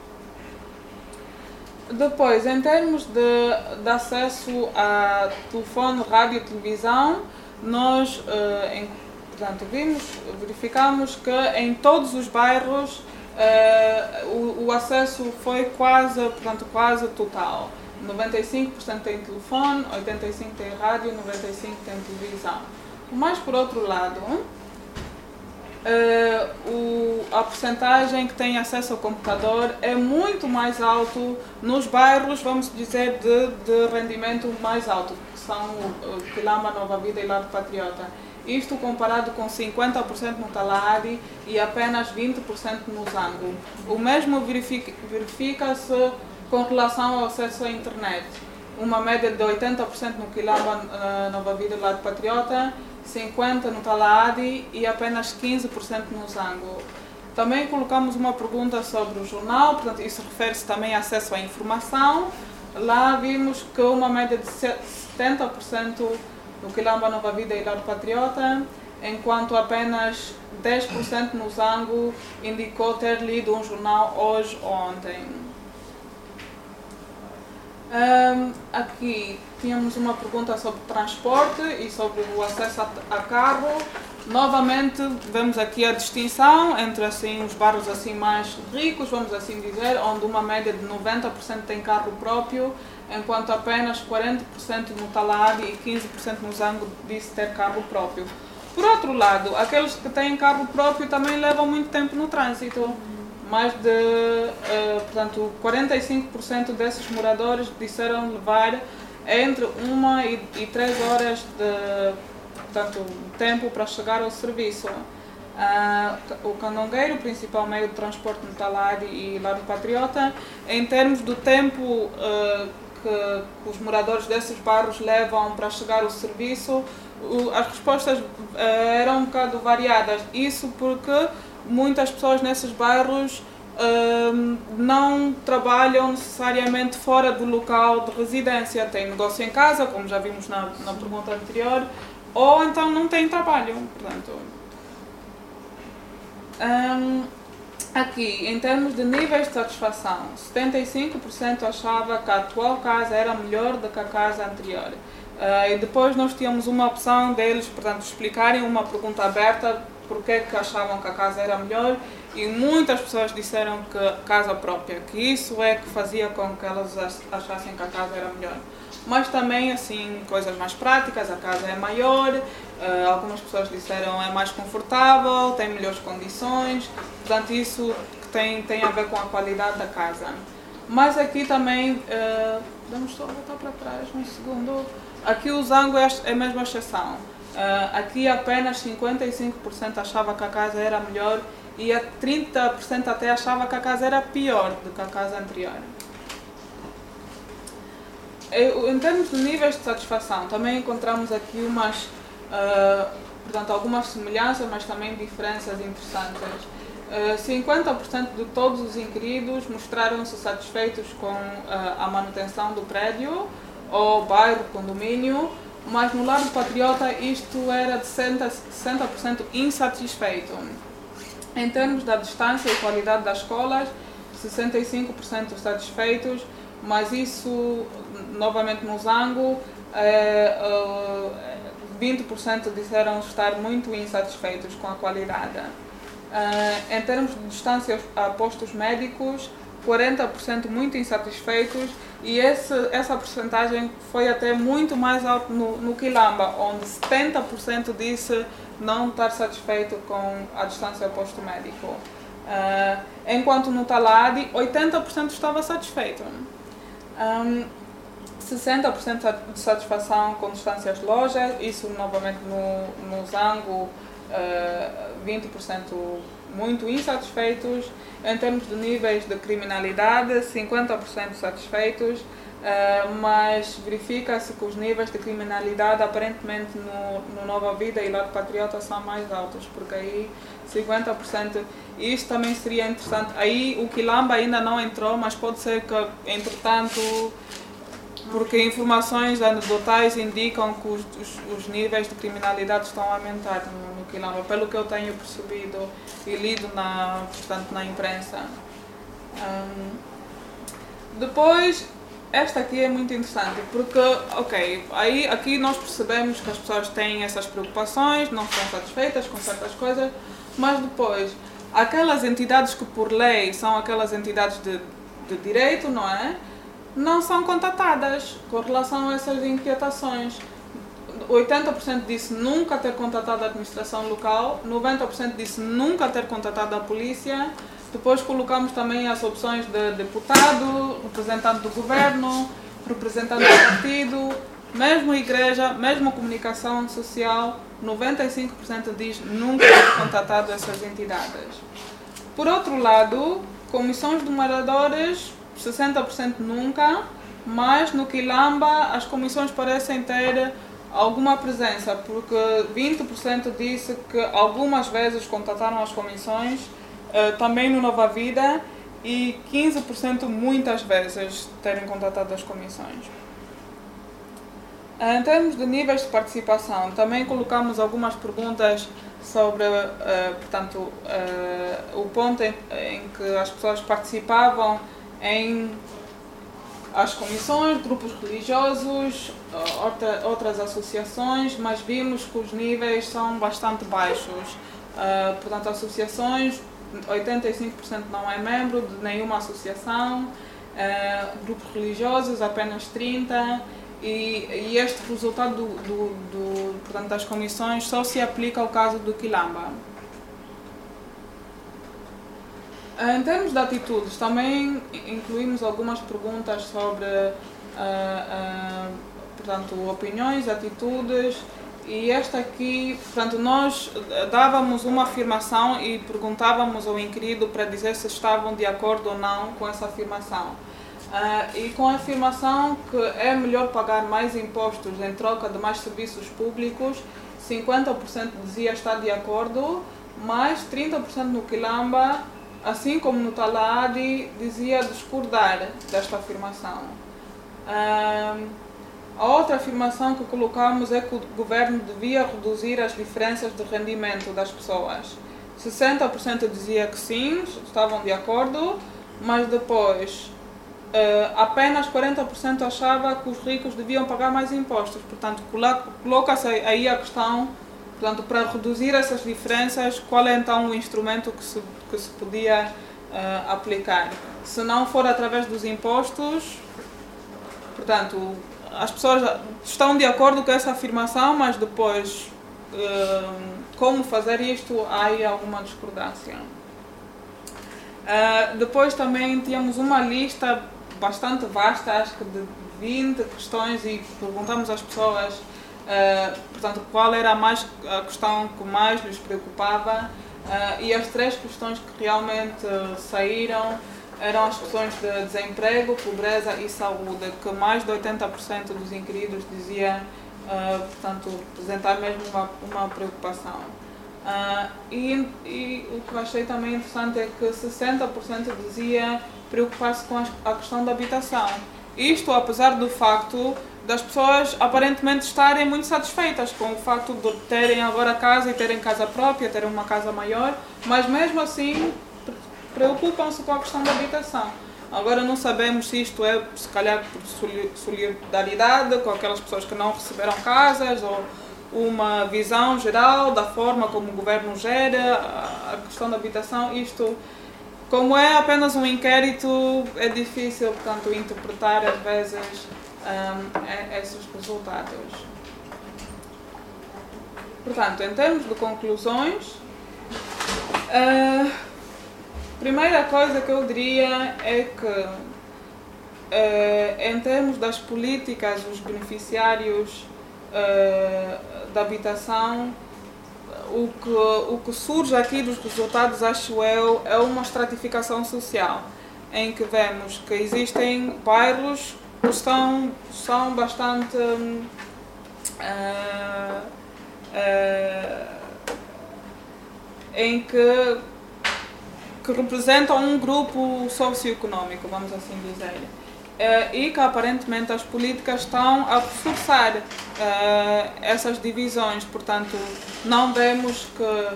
Depois, em termos de acesso a telefone, rádio e televisão, nós verificamos que em todos os bairros o acesso foi quase total. 95% tem telefone, 85% tem rádio, 95% tem televisão. Mas por outro lado, a percentagem que tem acesso ao computador é muito mais alto nos bairros, vamos dizer, de rendimento mais alto, que são Quilamba, Nova Vida e Largo Patriota. Isto comparado com 50% no Talaade e apenas 20% no Zango. O mesmo verifica-se com relação ao acesso à internet. Uma média de 80% no Quilamba, Nova Vida e Largo Patriota, 50% no Talaade e apenas 15% no Zango. Também colocamos uma pergunta sobre o jornal, portanto isso refere-se também a acesso à informação. Lá vimos que uma média de 70% no Quilamba, Nova Vida e Largo Patriota, enquanto apenas 10% no Zango indicou ter lido um jornal hoje ou ontem. Aqui tínhamos uma pergunta sobre transporte e sobre o acesso a carro. Novamente vemos aqui a distinção entre assim, os bairros assim, mais ricos, vamos assim dizer, onde uma média de 90% tem carro próprio, enquanto apenas 40% no Talaade e 15% no Zango disse ter carro próprio. Por outro lado, aqueles que têm carro próprio também levam muito tempo no trânsito. Mais de, portanto, 45% desses moradores disseram levar entre 1 e 3 horas de tempo para chegar ao serviço. O Candongueiro, o principal meio de transporte no Talaade e Largo Patriota, em termos do tempo que os moradores desses bairros levam para chegar ao serviço, as respostas eram um bocado variadas. Isso porque muitas pessoas nesses bairros não trabalham necessariamente fora do local de residência, têm negócio em casa, como já vimos na pergunta anterior, ou então não têm trabalho. Portanto, aqui, em termos de níveis de satisfação, 75% achava que a atual casa era melhor do que a casa anterior. E depois nós tínhamos uma opção deles, portanto, explicarem uma pergunta aberta porque que achavam que a casa era melhor, e muitas pessoas disseram que casa própria, que isso é que fazia com que elas achassem que a casa era melhor. Mas também, assim, coisas mais práticas, a casa é maior, algumas pessoas disseram é mais confortável, tem melhores condições, portanto isso tem a ver com a qualidade da casa. Mas aqui também, vamos só voltar para trás um segundo, aqui o Zango é mesmo a exceção. Aqui apenas 55% achava que a casa era melhor e a 30% até achava que a casa era pior do que a casa anterior. Em termos de níveis de satisfação, também encontramos aqui algumas semelhanças, mas também diferenças interessantes. 50% de todos os inquiridos mostraram-se satisfeitos com a manutenção do prédio ou bairro, condomínio, mas no Largo Patriota isto era de 60% insatisfeito. Em termos da distância e qualidade das escolas, 65% satisfeitos, mas isso, novamente no Zango, 20% disseram estar muito insatisfeitos com a qualidade. Em termos de distância a postos médicos, 40% muito insatisfeitos, e essa porcentagem foi até muito mais alta no Quilamba, onde 70% disse não estar satisfeito com a distância ao posto médico. Enquanto no Talaade, 80% estava satisfeito. 60% de satisfação com distâncias de loja, isso novamente no Zango, 20% muito insatisfeitos. Em termos de níveis de criminalidade, 50% satisfeitos, mas verifica-se que os níveis de criminalidade aparentemente no Nova Vida e Largo Patriota são mais altos, porque aí 50%, e isso também seria interessante. Aí o Quilamba ainda não entrou, mas pode ser que, entretanto, porque informações anedotais indicam que os níveis de criminalidade estão a aumentar no Quilamba, pelo que eu tenho percebido e lido na imprensa. Depois, esta aqui é muito interessante, porque, aqui nós percebemos que as pessoas têm essas preocupações, não estão satisfeitas com certas coisas, mas depois, aquelas entidades que por lei são aquelas entidades de direito, não é? Não são contatadas com relação a essas inquietações. 80% disse nunca ter contatado a administração local, 90% disse nunca ter contatado a polícia. Depois colocamos também as opções de deputado, representante do governo, representante do partido, mesmo igreja, mesmo comunicação social, 95% diz nunca ter contatado essas entidades. Por outro lado, comissões de moradores, 60% nunca, mas no Quilamba as comissões parecem ter alguma presença, porque 20% disse que algumas vezes contataram as comissões, também no Nova Vida, e 15% muitas vezes terem contatado as comissões. Em termos de níveis de participação, também colocamos algumas perguntas sobre, portanto, o ponto em que as pessoas participavam em as comissões, grupos religiosos, outras associações, mas vimos que os níveis são bastante baixos. Portanto, associações, 85% não é membro de nenhuma associação, grupos religiosos, apenas 30%, e este resultado portanto, das comissões só se aplica ao caso do Quilamba. Em termos de atitudes, também incluímos algumas perguntas sobre portanto, opiniões, atitudes, e esta aqui, portanto, nós dávamos uma afirmação e perguntávamos ao inquirido para dizer se estavam de acordo ou não com essa afirmação. E com a afirmação que é melhor pagar mais impostos em troca de mais serviços públicos, 50% dizia estar de acordo, mas 30% no Quilamba, assim como no Talaade, dizia discordar desta afirmação. A outra afirmação que colocamos é que o governo devia reduzir as diferenças de rendimento das pessoas. 60% dizia que sim, estavam de acordo, mas depois apenas 40% achava que os ricos deviam pagar mais impostos. Portanto, coloca-se aí a questão, portanto, para reduzir essas diferenças, qual é então o instrumento que se podia aplicar? Se não for através dos impostos, portanto, as pessoas estão de acordo com essa afirmação, mas depois, como fazer isto, há aí alguma discordância. Depois também tínhamos uma lista bastante vasta, acho que de 20 questões, e perguntamos às pessoas, portanto, qual era a questão que mais lhes preocupava, e as 3 questões que realmente saíram eram as questões de desemprego, pobreza e saúde, que mais de 80% dos inquiridos dizia, portanto, representar mesmo uma preocupação. E o que eu achei também interessante é que 60% dizia preocupar-se com a questão da habitação. Isto apesar do facto das pessoas aparentemente estarem muito satisfeitas com o facto de terem agora casa e terem casa própria, terem uma casa maior, mas mesmo assim preocupam-se com a questão da habitação. Agora não sabemos se isto é, se calhar, por solidariedade com aquelas pessoas que não receberam casas, ou uma visão geral da forma como o governo gera a questão da habitação. Isto, como é apenas um inquérito, é difícil, portanto, interpretar às vezes esses resultados. Portanto, em termos de conclusões, primeira coisa que eu diria é que, em termos das políticas, os beneficiários da habitação, o que surge aqui dos resultados, acho eu, é uma estratificação social, em que vemos que existem bairros que são bastante em que representam um grupo socioeconómico, vamos assim dizer, e que aparentemente as políticas estão a reforçar essas divisões. Portanto, não vemos que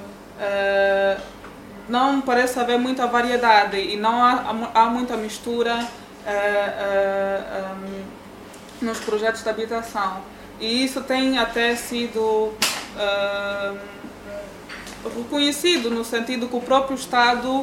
não parece haver muita variedade e não há muita mistura nos projetos de habitação, e isso tem até sido reconhecido no sentido que o próprio Estado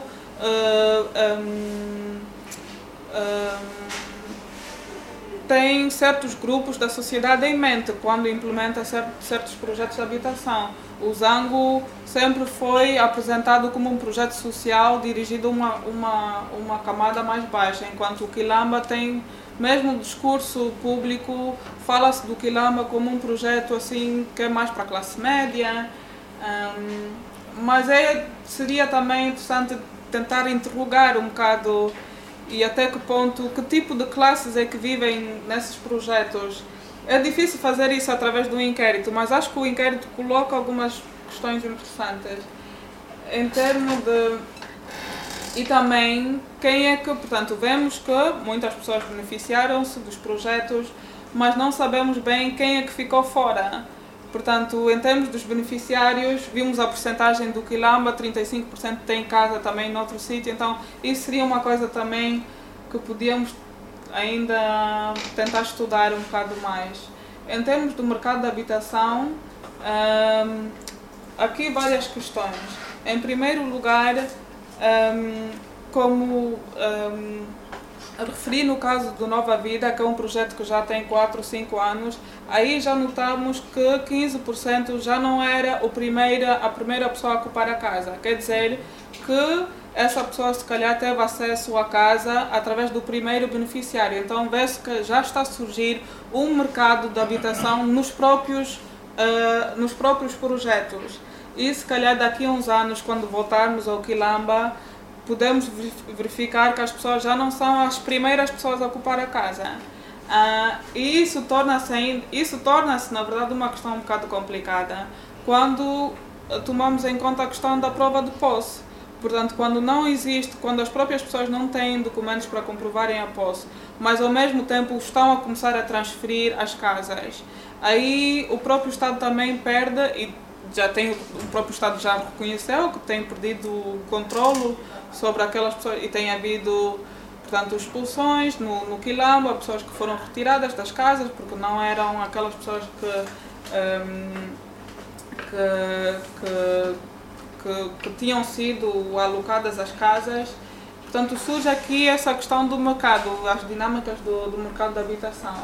tem certos grupos da sociedade em mente quando implementa certos projetos de habitação. O Zango sempre foi apresentado como um projeto social dirigido a uma camada mais baixa, enquanto o Quilamba tem, mesmo no discurso público, fala-se do Quilamba como um projeto assim, que é mais para a classe média. Mas seria também interessante tentar interrogar um bocado e até que ponto, que tipo de classes é que vivem nesses projetos. É difícil fazer isso através do inquérito, mas acho que o inquérito coloca algumas questões interessantes. Em termos de... E também, quem é que... Portanto, vemos que muitas pessoas beneficiaram-se dos projetos, mas não sabemos bem quem é que ficou fora. Portanto, em termos dos beneficiários, vimos a porcentagem do Quilamba, 35% tem casa também noutro sítio, então isso seria uma coisa também que podíamos ainda tentar estudar um bocado mais. Em termos do mercado de habitação, aqui várias questões. Em primeiro lugar, como referi no caso do Nova Vida, que é um projeto que já tem 4 ou 5 anos, aí já notamos que 15% já não era a primeira pessoa a ocupar a casa. Quer dizer que essa pessoa se calhar teve acesso à casa através do primeiro beneficiário. Então vê-se que já está a surgir um mercado de habitação nos próprios projetos. E se calhar daqui a uns anos, quando voltarmos ao Quilamba, podemos verificar que as pessoas já não são as primeiras pessoas a ocupar a casa. E isso torna-se, na verdade, uma questão um bocado complicada quando tomamos em conta a questão da prova de posse. Portanto, quando as próprias pessoas não têm documentos para comprovarem a posse, mas ao mesmo tempo estão a começar a transferir as casas, aí o próprio Estado também perde, e o próprio Estado já reconheceu que tem perdido o controlo sobre aquelas pessoas, e tem havido, portanto, expulsões no Quilamba, pessoas que foram retiradas das casas porque não eram aquelas pessoas que tinham sido alocadas às casas. Portanto, surge aqui essa questão do mercado, as dinâmicas do mercado de habitação.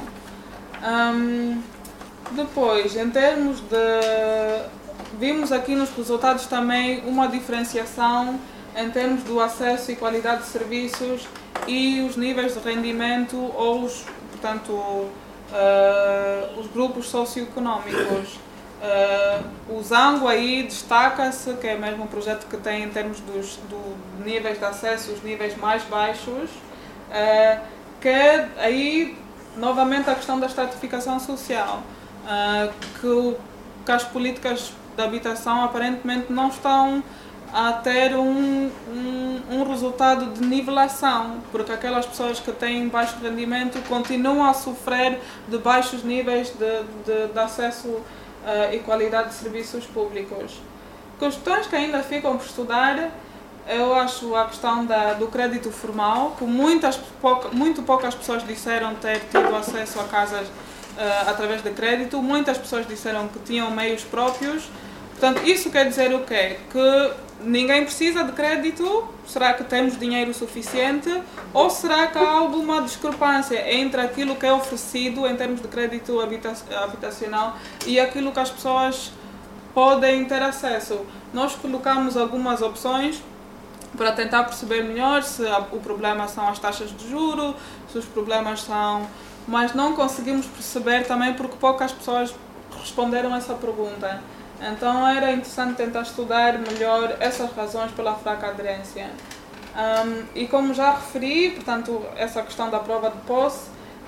Depois, em termos de... Vimos aqui nos resultados também uma diferenciação em termos do acesso e qualidade de serviços e os níveis de rendimento ou os grupos socioeconómicos. O Zango aí destaca-se, que é mesmo um projeto que tem em termos dos níveis de acesso, os níveis mais baixos, que é aí novamente a questão da estratificação social, que as políticas de habitação aparentemente não estão a ter um resultado de nivelação, porque aquelas pessoas que têm baixo rendimento continuam a sofrer de baixos níveis de acesso e qualidade de serviços públicos. Questões que ainda ficam por estudar, eu acho a questão do crédito formal, que muito poucas pessoas disseram ter tido acesso a casas através de crédito, muitas pessoas disseram que tinham meios próprios. Portanto, isso quer dizer o quê? Que ninguém precisa de crédito? Será que temos dinheiro suficiente? Ou será que há alguma discrepância entre aquilo que é oferecido em termos de crédito habitacional e aquilo que as pessoas podem ter acesso? Nós colocamos algumas opções para tentar perceber melhor se o problema são as taxas de juros, se os problemas são... Mas não conseguimos perceber também porque poucas pessoas responderam a essa pergunta. Então era interessante tentar estudar melhor essas razões pela fraca aderência. E como já referi, portanto, essa questão da prova de posse,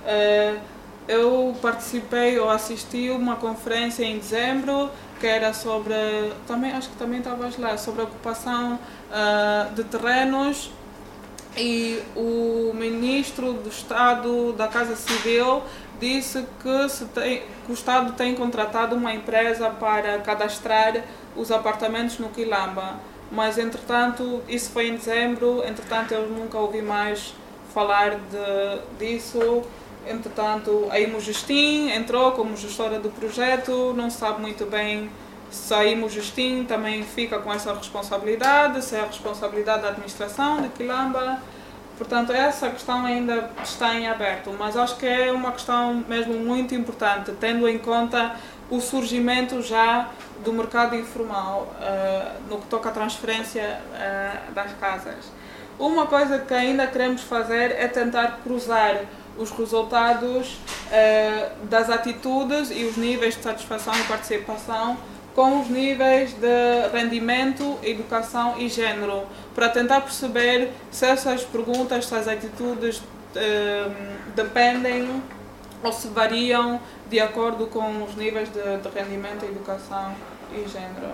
eu participei ou assisti uma conferência em dezembro que era sobre, acho que também estavas lá, sobre a ocupação de terrenos, e o ministro do Estado da Casa Civil disse que o Estado tem contratado uma empresa para cadastrar os apartamentos no Quilamba, mas entretanto, isso foi em dezembro, entretanto eu nunca ouvi mais falar disso. Entretanto, a Imojustim entrou como gestora do projeto, não se sabe muito bem se a Imojustim também fica com essa responsabilidade, se é a responsabilidade da administração de Quilamba. Portanto, essa questão ainda está em aberto, mas acho que é uma questão mesmo muito importante, tendo em conta o surgimento já do mercado informal no que toca à transferência das casas. Uma coisa que ainda queremos fazer é tentar cruzar os resultados das atitudes e os níveis de satisfação e participação com os níveis de rendimento, educação e género, para tentar perceber se essas perguntas, se as atitudes dependem ou se variam de acordo com os níveis de rendimento, educação e género.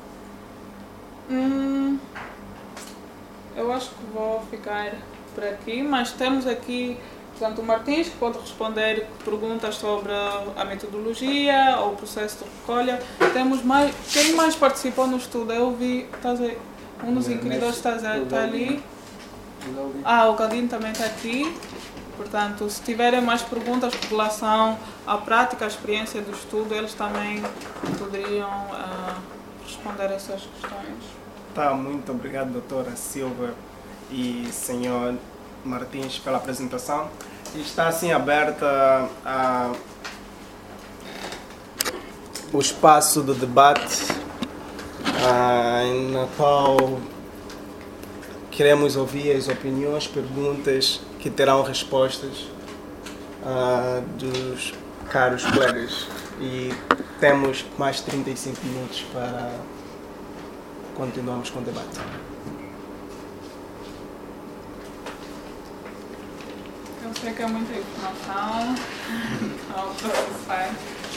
Eu acho que vou ficar por aqui, mas temos aqui, portanto, o Martins, que pode responder perguntas sobre a metodologia ou o processo de recolha. Temos mais, quem mais participou no estudo? Eu vi, um dos inquiridores está ali. O Galdino também está aqui. Portanto, se tiverem mais perguntas com relação à prática, à experiência do estudo, eles também poderiam responder essas questões. Muito obrigado, doutora Silva e senhor Martins, pela apresentação. Está assim aberta o espaço do debate, na qual queremos ouvir as opiniões, perguntas que terão respostas dos caros colegas. E temos mais 35 minutos para continuarmos com o debate. Eu sei que é muita informação ao processar.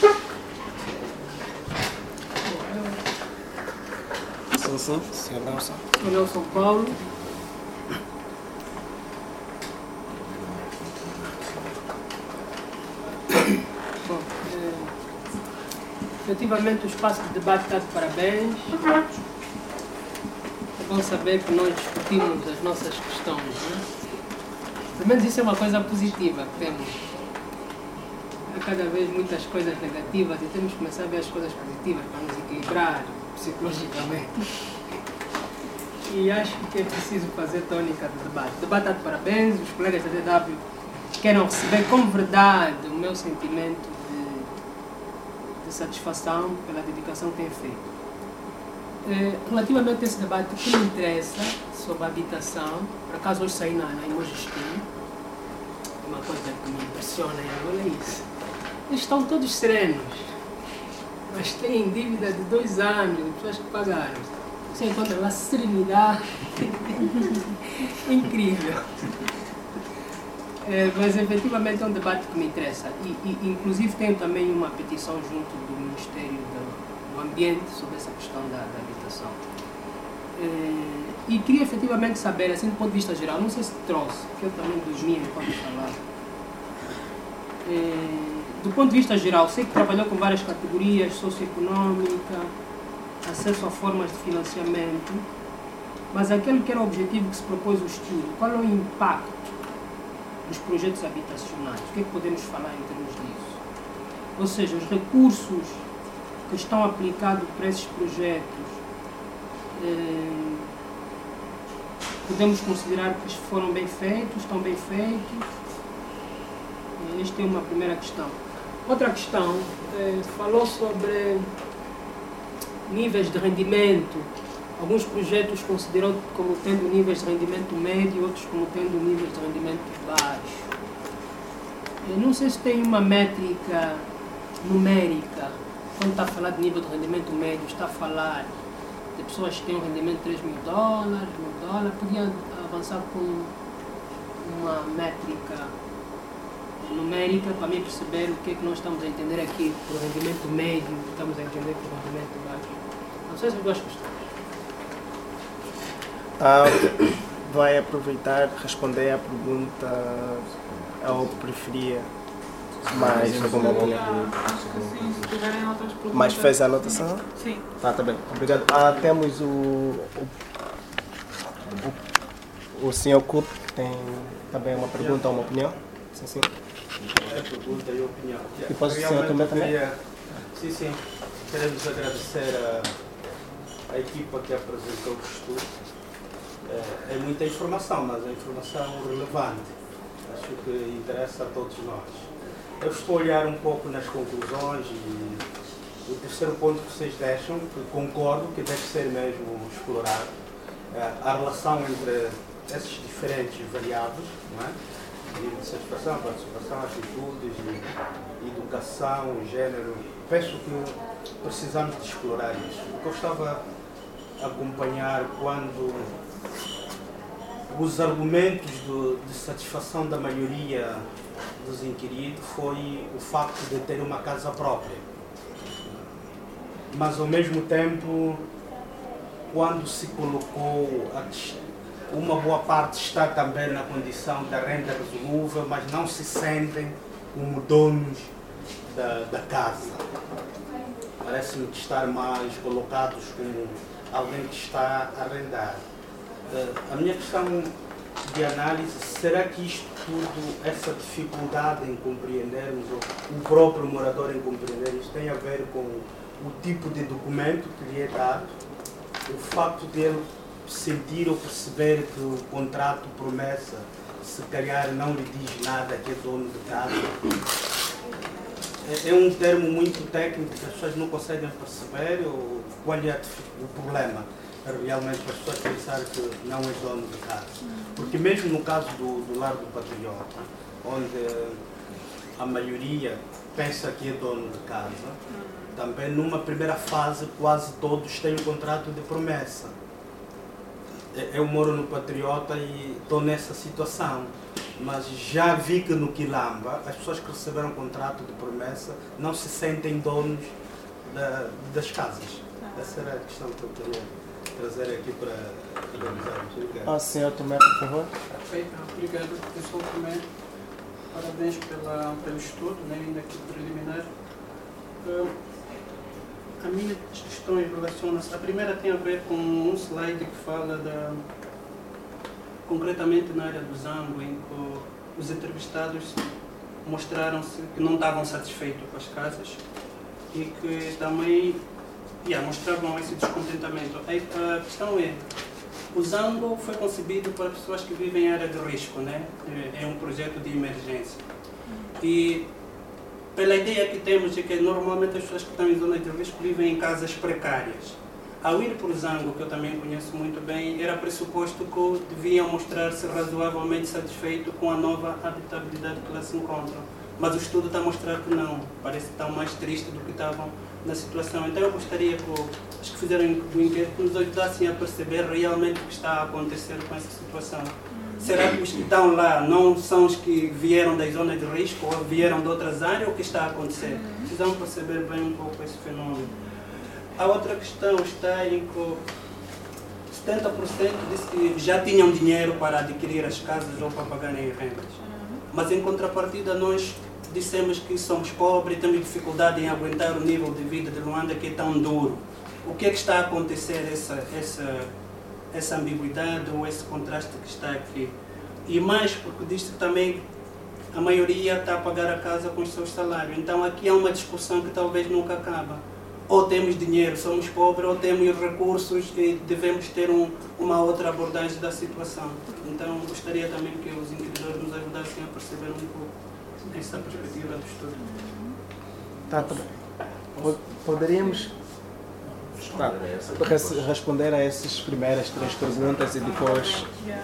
Sim, senhor Nelson. Sou Nelson Paulo. Bom, efetivamente o espaço de debate está de parabéns. É bom saber que nós discutimos as nossas questões, né? Pelo menos isso é uma coisa positiva que temos. Há cada vez muitas coisas negativas e temos que começar a ver as coisas positivas para nos equilibrar psicologicamente. E acho que é preciso fazer tônica do debate. O debate está de parabéns, os colegas da DW querem receber com verdade o meu sentimento de satisfação pela dedicação que têm feito. Relativamente a esse debate, o que me interessa sobre a habitação, por acaso hoje saí na Imogestino, uma coisa que me impressiona em Angola é isso. Eles estão todos serenos, mas têm dívida de 2 anos, pessoas que pagaram. Você encontra lá serenidade incrível. Mas efetivamente é um debate que me interessa. E inclusive tenho também uma petição junto do Ministério do Ambiente sobre essa questão da habitação. E queria efetivamente saber, assim, do ponto de vista geral, não sei se trouxe, que eu também dormia enquanto falava. Do ponto de vista geral, sei que trabalhou com várias categorias, socioeconômica, acesso a formas de financiamento, mas aquele que era o objetivo que se propôs o estudo, qual é o impacto dos projetos habitacionais? O que é que podemos falar em termos disso? Ou seja, os recursos que estão aplicados para esses projetos, podemos considerar que foram bem feitos, estão bem feitos? Esta é uma primeira questão. Outra questão, falou sobre níveis de rendimento. Alguns projetos consideram como tendo níveis de rendimento médio, outros como tendo níveis de rendimento baixo. Eu não sei se tem uma métrica numérica. Quando está a falar de nível de rendimento médio, está a falar de pessoas que têm um rendimento de $3.000, $1.000. Podia avançar com uma métrica numérica para mim perceber o que é que nós estamos a entender aqui por rendimento médio, estamos a entender por rendimento baixo. Não sei se eu gosto de vai aproveitar, responder a pergunta ou preferia mais alguma opinião? Sim, se tiverem outras perguntas. Mas fez a anotação? Sim. Tá bem. Obrigado. Temos o senhor Coupe, que tem também uma pergunta ou uma opinião? Sim. É pergunta e opinião. E posso o senhor também? Sim. Queremos agradecer a equipa que apresentou o estudo. É muita informação, mas é informação relevante. Acho que interessa a todos nós. Eu estou a olhar um pouco nas conclusões e o terceiro ponto que vocês deixam, que concordo que deve ser mesmo explorado, a relação entre esses diferentes variáveis, não é? Nível de satisfação, participação, atitudes, educação, gênero. Penso que precisamos de explorar isso. O que eu estava a acompanhar quando os argumentos de satisfação da maioria dos inquiridos foi o facto de ter uma casa própria. Mas ao mesmo tempo, quando se colocou uma boa parte está também na condição da renda resolúvel, mas não se sentem como donos da casa. Parece-me que estar mais colocados como alguém que está a arrendar. A minha questão de análise, será que isto tudo, essa dificuldade em compreendermos, o próprio morador em compreender isto, tem a ver com o tipo de documento que lhe é dado, o facto dele sentir ou perceber que o contrato promessa, se calhar não lhe diz nada que é dono de casa? É um termo muito técnico que as pessoas não conseguem perceber, ou qual é o problema realmente para as pessoas pensarem que não é dono de casa? Porque mesmo no caso do Lar do Patriota, onde a maioria pensa que é dono de casa, também numa primeira fase quase todos têm um contrato de promessa. Eu moro no Patriota e estou nessa situação, mas já vi que no Quilamba as pessoas que receberam contrato de promessa não se sentem donos das casas. Essa era a questão que eu queria trazer aqui para analisarmos. Senhor Tomé, por favor. Obrigado, professor Tomé. Parabéns pelo estudo, né, ainda aqui preliminar. A minha questão relaciona-se. A primeira tem a ver com um slide que fala concretamente na área do Zango, em que os entrevistados mostraram-se que não estavam satisfeitos com as casas e que também mostravam esse descontentamento. A questão é, o Zango foi concebido para pessoas que vivem em área de risco, né? É um projeto de emergência. E pela ideia que temos de que normalmente as pessoas que estão em zonas de risco vivem em casas precárias. Ao ir para o Zango, que eu também conheço muito bem, era pressuposto que deviam mostrar-se razoavelmente satisfeitos com a nova habitabilidade que lá se encontram. Mas o estudo está a mostrar que não, parece que estão mais tristes do que estavam na situação. Então eu gostaria que os que fizeram do inquérito nos ajudassem a perceber realmente o que está a acontecer com essa situação. Será que os que estão lá não são os que vieram das zonas de risco ou vieram de outras áreas? O que está a acontecer? Precisamos perceber bem um pouco esse fenômeno. A outra questão está em que 70% disse que já tinham dinheiro para adquirir as casas ou para pagarem rendas. Mas em contrapartida nós dissemos que somos pobres e temos dificuldade em aguentar o nível de vida de Luanda que é tão duro. O que é que está a acontecer essa ambiguidade ou esse contraste que está aqui? E mais porque diz que também a maioria está a pagar a casa com os seus salários. Então aqui há uma discussão que talvez nunca acaba. Ou temos dinheiro, somos pobres, ou temos recursos e devemos ter uma outra abordagem da situação. Então gostaria também que os inquiridores nos ajudassem a perceber um pouco essa perspectiva do estudo. Poderíamos responder a essas primeiras 3 perguntas e depois...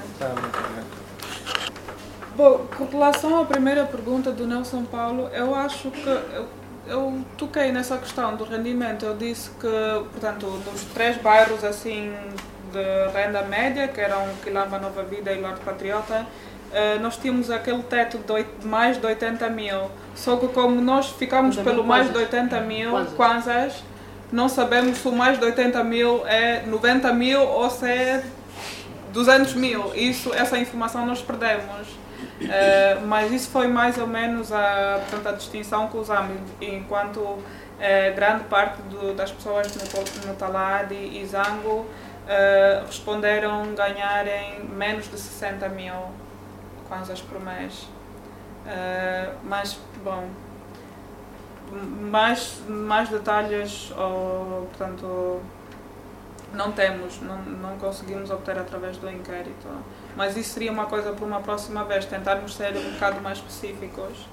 Bom, com relação à primeira pergunta do Nelson Paulo, eu acho que eu toquei nessa questão do rendimento. Eu disse que, portanto, nos 3 bairros assim de renda média, que eram Quilamba, Nova Vida e Lar do Patriota, nós tínhamos aquele teto de mais de 80 mil. Só que como nós ficamos pelo mais de 80 mil kwanzas, não sabemos se o mais de 80 mil é 90 mil ou se é 200 mil. Essa informação nós perdemos. Mas isso foi mais ou menos a distinção que usamos, enquanto grande parte das pessoas no Talade e Zango responderam ganharem menos de 60 mil kwanzas por mês. Mas, bom, mais detalhes, portanto, não temos, não conseguimos obter através do inquérito. Mas isso seria uma coisa para uma próxima vez, tentarmos ser um bocado mais específicos.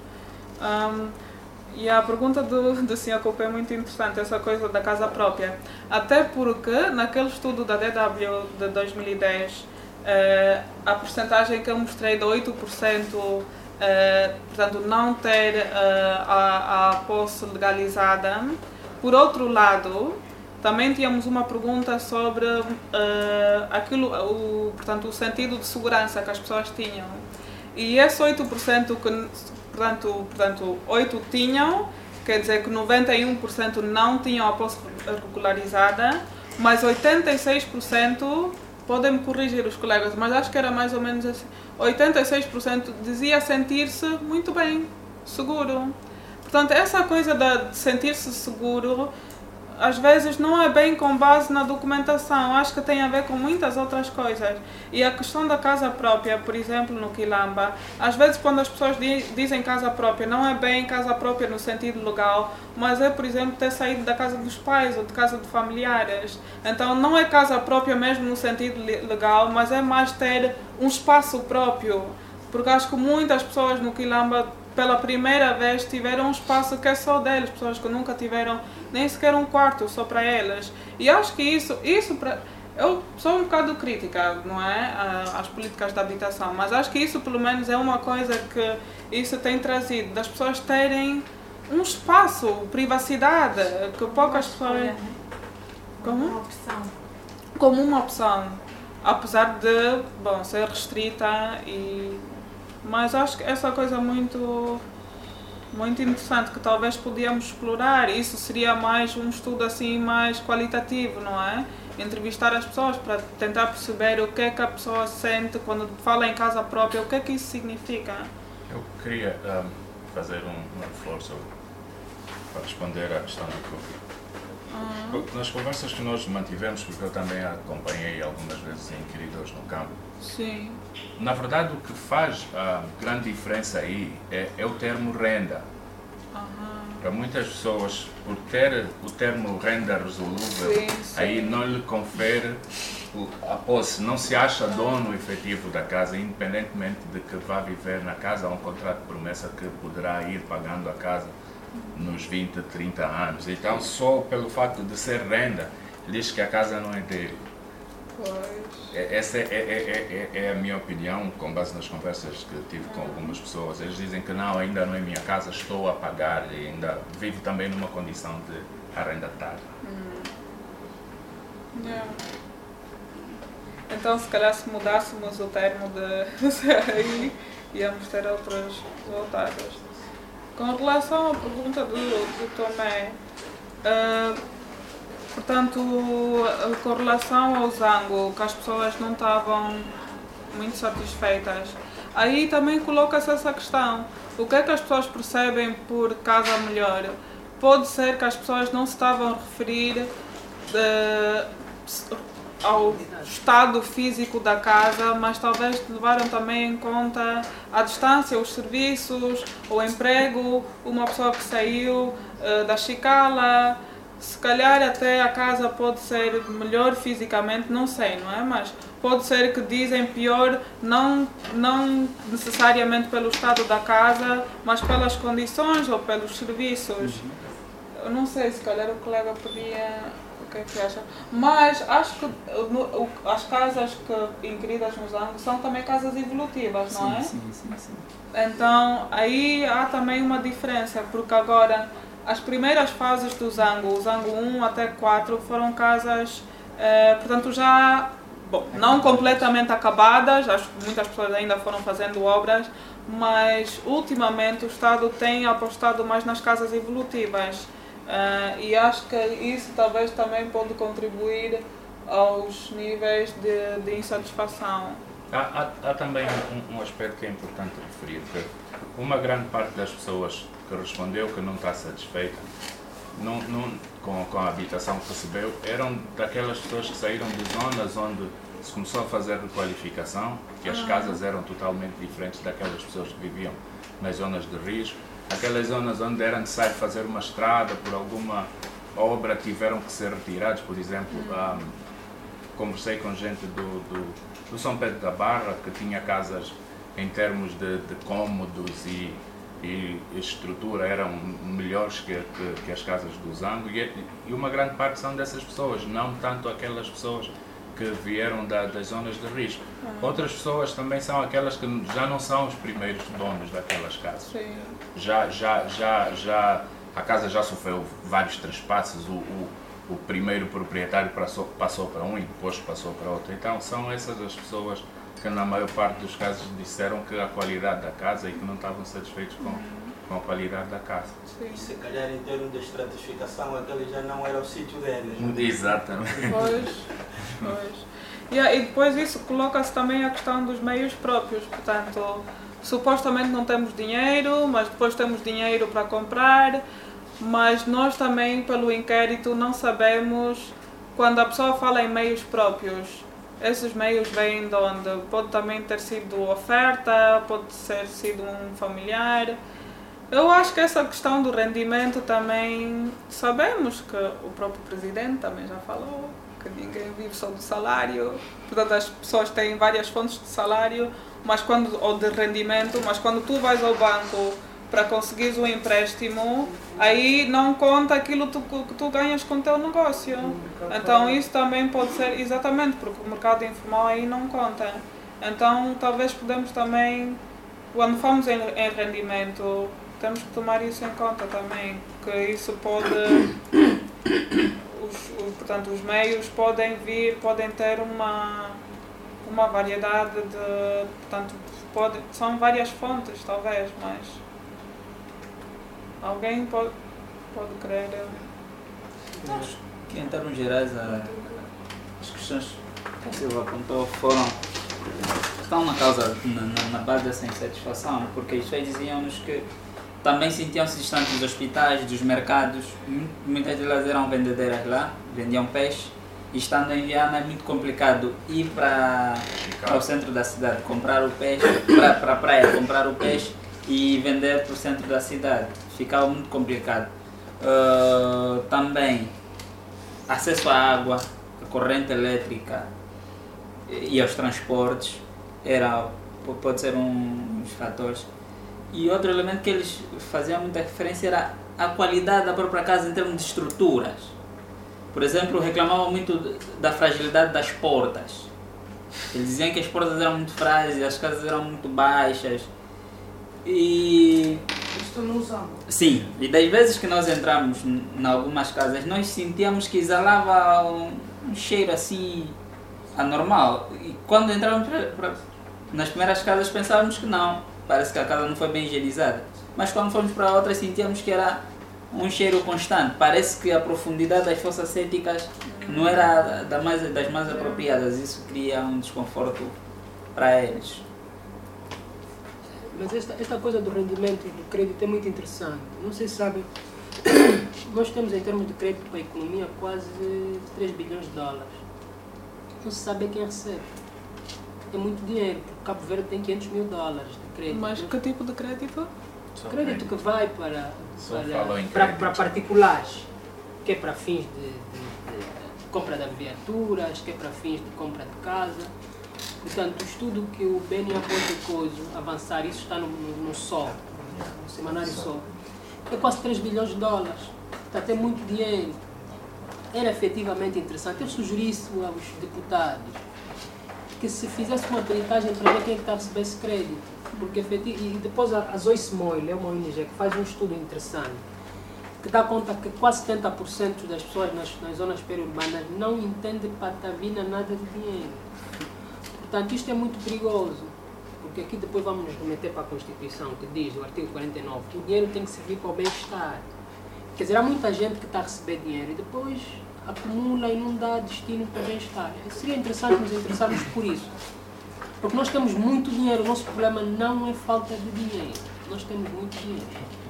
E a pergunta do Sr. Coupe é muito interessante, essa coisa da casa própria. Até porque, naquele estudo da DW de 2010, a percentagem que eu mostrei de 8%, portanto, não ter a posse legalizada. Por outro lado, também tínhamos uma pergunta sobre portanto, o sentido de segurança que as pessoas tinham. E esse 8% que, portanto, 8 tinham, quer dizer que 91% não tinham a posse regularizada, mas 86%, podem me corrigir os colegas, mas acho que era mais ou menos assim, 86% dizia sentir-se muito bem, seguro. Portanto, essa coisa de sentir-se seguro, às vezes não é bem com base na documentação, acho que tem a ver com muitas outras coisas. E a questão da casa própria, por exemplo, no Quilamba, às vezes quando as pessoas dizem casa própria, não é bem casa própria no sentido legal, mas é, por exemplo, ter saído da casa dos pais ou de casa de familiares. Então não é casa própria mesmo no sentido legal, mas é mais ter um espaço próprio. Porque acho que muitas pessoas no Quilamba, pela primeira vez, tiveram um espaço que é só deles, pessoas que nunca tiveram nem sequer um quarto só para elas. E acho que isso eu sou um bocado crítica, não é, às políticas de habitação, mas acho que isso pelo menos é uma coisa que isso tem trazido, das pessoas terem um espaço, privacidade, que poucas pessoas... Como? Uma opção. Como uma opção, apesar de, bom, ser restrita mas acho que essa coisa muito interessante que talvez podíamos explorar. Isso seria mais um estudo assim mais qualitativo, não é? Entrevistar as pessoas para tentar perceber o que é que a pessoa sente quando fala em casa própria, o que é que isso significa. Eu queria fazer um reforço para responder à questão do Coupe. Nas conversas que nós mantivemos, porque eu também acompanhei algumas vezes inquiridos no campo, sim, na verdade o que faz a grande diferença aí é o termo renda. Para muitas pessoas, por ter o termo renda resolúvel, sim. aí não lhe confere a posse, não se acha dono efetivo da casa, independentemente de que vá viver na casa. Há um contrato de promessa que poderá ir pagando a casa nos 20, 30 anos. Então, só pelo facto de ser renda, diz que a casa não é dele. Pois. Essa é a minha opinião, com base nas conversas que tive com algumas pessoas. Eles dizem que não, ainda não é minha casa, estou a pagar e ainda vivo também numa condição de arrendatário. Yeah. Então, se calhar, se mudássemos o termo de aí, íamos ter outros resultados. Com relação à pergunta do Tomé, portanto, com relação ao zango, que as pessoas não estavam muito satisfeitas, aí também coloca-se essa questão. O que é que as pessoas percebem por casa melhor? Pode ser que as pessoas não se estavam a referir ao estado físico da casa, mas talvez levaram também em conta a distância, os serviços, o emprego, uma pessoa que saiu da Chicala. Se calhar até a casa pode ser melhor fisicamente, não sei, não é? Mas pode ser que dizem pior, não necessariamente pelo estado da casa, mas pelas condições ou pelos serviços. Eu não sei, se calhar o colega podia... O que é que acha? Mas acho que as casas inquiridas no Zango são também casas evolutivas, não é? Sim. Então aí há também uma diferença, porque agora as primeiras fases do Zango, o Zango 1 até 4, foram casas, portanto já, bom, não completamente acabadas, acho que muitas pessoas ainda foram fazendo obras, mas ultimamente o Estado tem apostado mais nas casas evolutivas. E acho que isso talvez também pode contribuir aos níveis de insatisfação. Há também um aspecto que é importante referir, que uma grande parte das pessoas que respondeu que não está satisfeita com a habitação que recebeu eram daquelas pessoas que saíram de zonas onde se começou a fazer requalificação, que as casas eram totalmente diferentes daquelas pessoas que viviam nas zonas de risco. Aquelas zonas onde era necessário fazer uma estrada por alguma obra tiveram que ser retirados, por exemplo, conversei com gente do São Pedro da Barra, que tinha casas em termos de cômodos e estrutura eram melhores que as casas do Zango, e uma grande parte são dessas pessoas, não tanto aquelas pessoas que vieram das zonas de risco. Outras pessoas também são aquelas que já não são os primeiros donos daquelas casas. Sim. A casa já sofreu vários trespassos, o primeiro proprietário passou para um e depois passou para outro. Então são essas as pessoas que na maior parte dos casos disseram que a qualidade da casa e que não estavam satisfeitos com a qualidade da casa. Sim. Se calhar em termos de estratificação, aquele já não era o sítio deles. Exatamente. Pois. E depois isso coloca-se também a questão dos meios próprios, portanto, supostamente não temos dinheiro, mas depois temos dinheiro para comprar, mas nós também, pelo inquérito, não sabemos, quando a pessoa fala em meios próprios, esses meios vêm de onde? Pode também ter sido oferta, pode ter sido um familiar. Eu acho que essa questão do rendimento também, sabemos que o próprio presidente também já falou, que ninguém vive só do salário, portanto as pessoas têm várias fontes de salário, ou de rendimento, mas quando tu vais ao banco para conseguires um empréstimo, aí não conta aquilo que tu ganhas com o teu negócio. Então isso também pode ser, exatamente, porque o mercado informal aí não conta. Então talvez podemos também, quando falamos em rendimento, temos que tomar isso em conta também, que isso pode, portanto os meios podem ter uma variedade de, portanto são várias fontes talvez, mas alguém pode querer. Acho que em termos gerais as questões que a Silva apontou estão na base dessa insatisfação, porque os pais diziam-nos que também sentiam-se distantes dos hospitais, dos mercados. Muitas delas eram vendedeiras lá, vendiam peixe, e estando em Viana é muito complicado ir para o centro da cidade comprar o peixe, para a praia comprar o peixe e vender para o centro da cidade. Ficava muito complicado. Também acesso à água, à corrente elétrica e aos transportes pode ser um dos fatores. E outro elemento que eles faziam muita referência era a qualidade da própria casa em termos de estruturas. Por exemplo, reclamavam muito da fragilidade das portas. Eles diziam que as portas eram muito frágeis, as casas eram muito baixas. E Isto não usamos. sim, e das vezes que nós entramos em algumas casas, nós sentíamos que exalava um cheiro assim anormal. E quando entrávamos nas primeiras casas pensávamos que não, parece que a casa não foi bem higienizada. Mas quando fomos para outras sentíamos que era um cheiro constante. Parece que a profundidade das fossas céticas não era das mais apropriadas. Isso cria um desconforto para eles. Mas esta coisa do rendimento e do crédito é muito interessante. Não sei se sabem, nós temos em termos de crédito para a economia quase 3 bilhões de dólares. Não se sabe quem recebe. É muito dinheiro, porque Cabo Verde tem 500 mil dólares de crédito. Mas que tipo de crédito? Crédito que vai para particulares, que é para fins de compra de viaturas, que é para fins de compra de casa. Portanto, o estudo que o Beni após avançar, isso está no Sol, no semanário Sol, é quase 3 bilhões de dólares. Portanto, é muito dinheiro. Era efetivamente interessante. Eu sugeri isso aos deputados, que se fizesse uma peritagem para ver quem é que está a receber esse crédito. Porque, e depois a Zoe Smoil, é uma ONG que faz um estudo interessante, que dá conta que quase 70% das pessoas nas zonas periurbanas não entendem patavina nada de dinheiro. Portanto, isto é muito perigoso, porque aqui depois vamos nos remeter para a Constituição, que diz, o artigo 49, que o dinheiro tem que servir para o bem-estar. Quer dizer, há muita gente que está a receber dinheiro e depois acumula e não dá destino para o bem-estar. Seria interessante nos interessarmos por isso. Porque nós temos muito dinheiro, o nosso problema não é falta de dinheiro, nós temos muito dinheiro.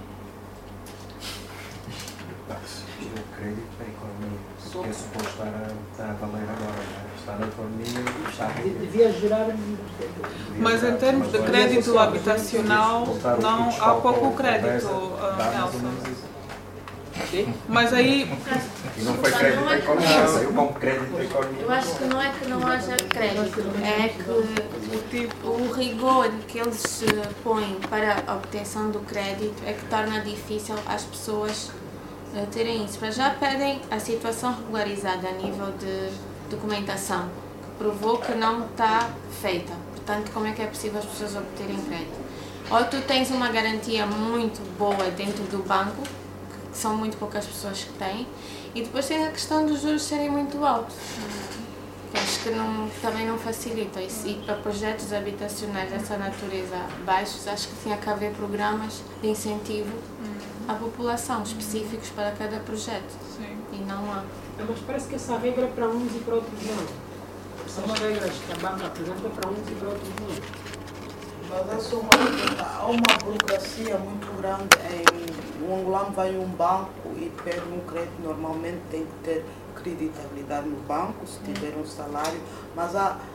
O crédito para a economia, porque é suposto estar a valer agora, está na economia, está a render. Devia gerar... Mas em termos de crédito habitacional, não há pouco crédito, Nelson. Mas aí... E não foi crédito da economia, saiu como crédito da economia. Eu acho que não é que não haja crédito, é que o rigor que eles põem para a obtenção do crédito é que torna difícil as pessoas terem isso. Para já pedem a situação regularizada a nível de documentação, que provou que não está feita. Portanto, como é que é possível as pessoas obterem crédito? Ou tu tens uma garantia muito boa dentro do banco, que são muito poucas pessoas que têm, e depois tem a questão dos juros serem muito altos, que acho que também não facilita isso. E para projetos habitacionais dessa natureza baixos, acho que tinha que haver programas de incentivo à população, específicos para cada projeto. Sim. E não há. Mas parece que essa regra é para uns e para outros não. Essas regras que a banca apresenta é para uns e para outros não. Mas é só uma pergunta. Há uma burocracia muito grande. O angolano vai a um banco e pede um crédito. Normalmente tem que ter creditabilidade no banco, se tiver um salário. Mas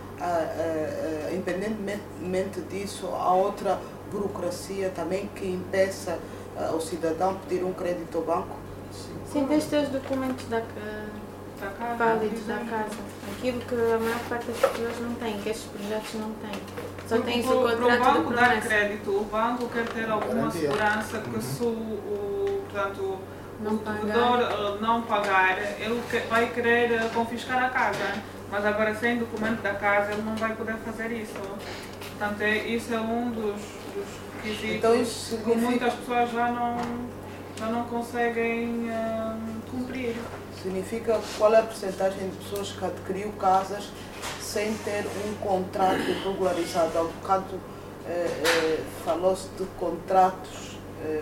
independentemente disso, há outra burocracia também que impeça o cidadão pedir um crédito ao banco. Sim, tens teus documentos válidos da casa. Aquilo que a maior parte das pessoas não tem, que estes projetos não têm. Só tem o contrato de promessa. Para o banco dar crédito, o banco quer ter alguma segurança que se o devedor não pagar, ele vai querer confiscar a casa. Mas agora, sem documento da casa, ele não vai poder fazer isso. Portanto, isso é um dos requisitos então, isso que muitas pessoas já não conseguem cumprir. Significa qual é a percentagem de pessoas que adquiriu casas sem ter um contrato regularizado? Há um bocado falou-se de contratos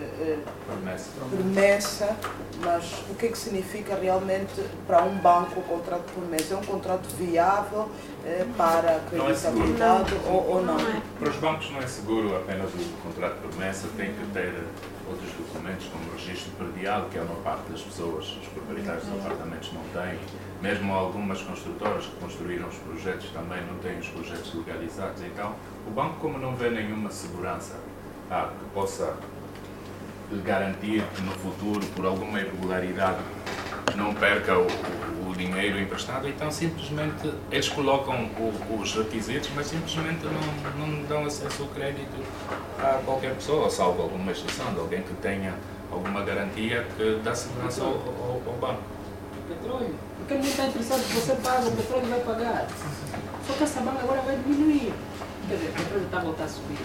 promessa, mas o que é que significa realmente para um banco o contrato de promessa? É um contrato viável para a creditabilidade ou não? Para os bancos não é seguro apenas o contrato de promessa, tem que ter outros documentos, como o registro predial, que é uma parte das pessoas, os proprietários dos apartamentos não têm. Mesmo algumas construtoras que construíram os projetos também não têm os projetos legalizados. Então, o banco, como não vê nenhuma segurança que possa garantir que no futuro, por alguma irregularidade, não perca o dinheiro emprestado, então simplesmente eles colocam os requisitos, mas simplesmente não dão acesso ao crédito a qualquer pessoa, salvo alguma exceção de alguém que tenha alguma garantia que dá segurança ao banco. O petróleo, porque ele não está interessado que você pague, o petróleo vai pagar. Só que essa banca agora vai diminuir. Quer dizer, o petróleo está a voltar a subir.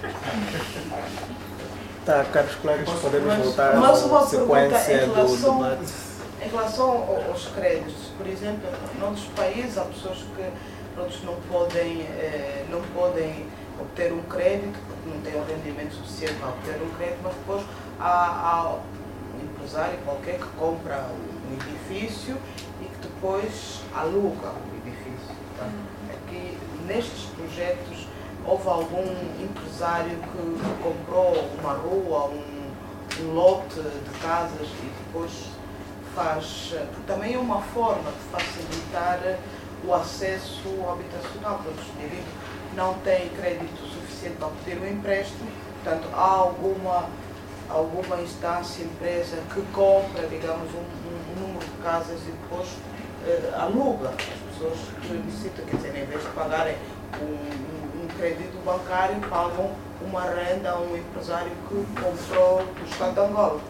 Tá, caros colegas, podemos voltar mas uma à sequência pergunta do debate. Em relação aos créditos, por exemplo, em outros países há pessoas que não podem obter um crédito porque não têm o rendimento suficiente para obter um crédito, mas depois há um empresário qualquer que compra um edifício e que depois aluga o edifício. Tá? Aqui, nestes projetos, houve algum empresário que comprou uma rua, um lote de casas e depois faz, porque também é uma forma de facilitar o acesso habitacional, porque os indivíduos não têm crédito suficiente para obter um empréstimo, portanto há alguma instância, empresa que compra, digamos, um número de casas e depois aluga as pessoas que necessitam, quer dizer, em vez de pagarem um crédito bancário, pagam uma renda a um empresário que comprou do Estado de Angola.